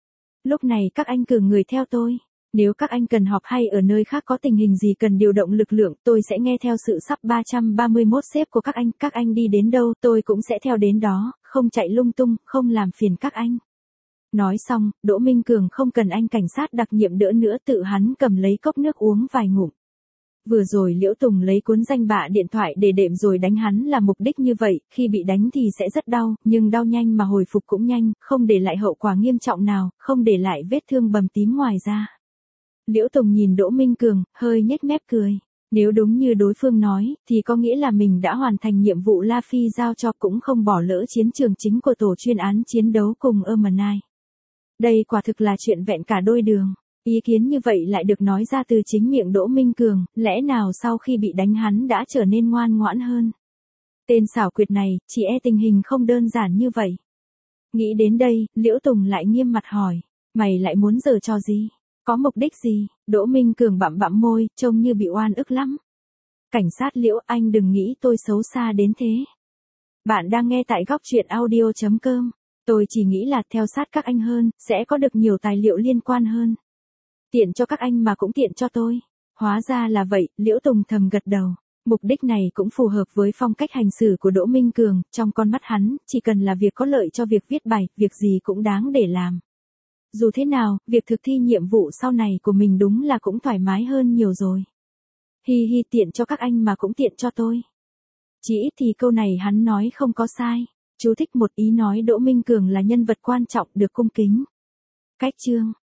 Lúc này các anh cử người theo tôi. Nếu các anh cần họp hay ở nơi khác có tình hình gì cần điều động lực lượng, tôi sẽ nghe theo sự sắp ba trăm ba mươi mốt xếp của các anh. Các anh đi đến đâu, tôi cũng sẽ theo đến đó, không chạy lung tung, không làm phiền các anh. Nói xong, Đỗ Minh Cường không cần anh cảnh sát đặc nhiệm đỡ nữa, tự hắn cầm lấy cốc nước uống vài ngụm. Vừa rồi Liễu Tùng lấy cuốn danh bạ điện thoại để đệm rồi đánh hắn là mục đích như vậy, khi bị đánh thì sẽ rất đau, nhưng đau nhanh mà hồi phục cũng nhanh, không để lại hậu quả nghiêm trọng nào, không để lại vết thương bầm tím ngoài da. Liễu Tùng nhìn Đỗ Minh Cường, hơi nhếch mép cười. Nếu đúng như đối phương nói, thì có nghĩa là mình đã hoàn thành nhiệm vụ La Phi giao cho, cũng không bỏ lỡ chiến trường chính của tổ chuyên án chiến đấu cùng Ermenai. Đây quả thực là chuyện vẹn cả đôi đường. Ý kiến như vậy lại được nói ra từ chính miệng Đỗ Minh Cường, lẽ nào sau khi bị đánh hắn đã trở nên ngoan ngoãn hơn. Tên xảo quyệt này, chỉ e tình hình không đơn giản như vậy. Nghĩ đến đây, Liễu Tùng lại nghiêm mặt hỏi, mày lại muốn giở trò gì? Có mục đích gì? Đỗ Minh Cường bặm bặm môi, trông như bị oan ức lắm. Cảnh sát Liễu, anh đừng nghĩ tôi xấu xa đến thế. Bạn đang nghe tại góc truyện audio chấm com. Tôi chỉ nghĩ là theo sát các anh hơn, sẽ có được nhiều tài liệu liên quan hơn. Tiện cho các anh mà cũng tiện cho tôi. Hóa ra là vậy, Liễu Tùng thầm gật đầu. Mục đích này cũng phù hợp với phong cách hành xử của Đỗ Minh Cường, trong con mắt hắn, chỉ cần là việc có lợi cho việc viết bài, việc gì cũng đáng để làm. Dù thế nào, việc thực thi nhiệm vụ sau này của mình đúng là cũng thoải mái hơn nhiều rồi. Hi hi, tiện cho các anh mà cũng tiện cho tôi. Chỉ ít thì câu này hắn nói không có sai. Chú thích một ý nói Đỗ Minh Cường là nhân vật quan trọng được cung kính. Cách chương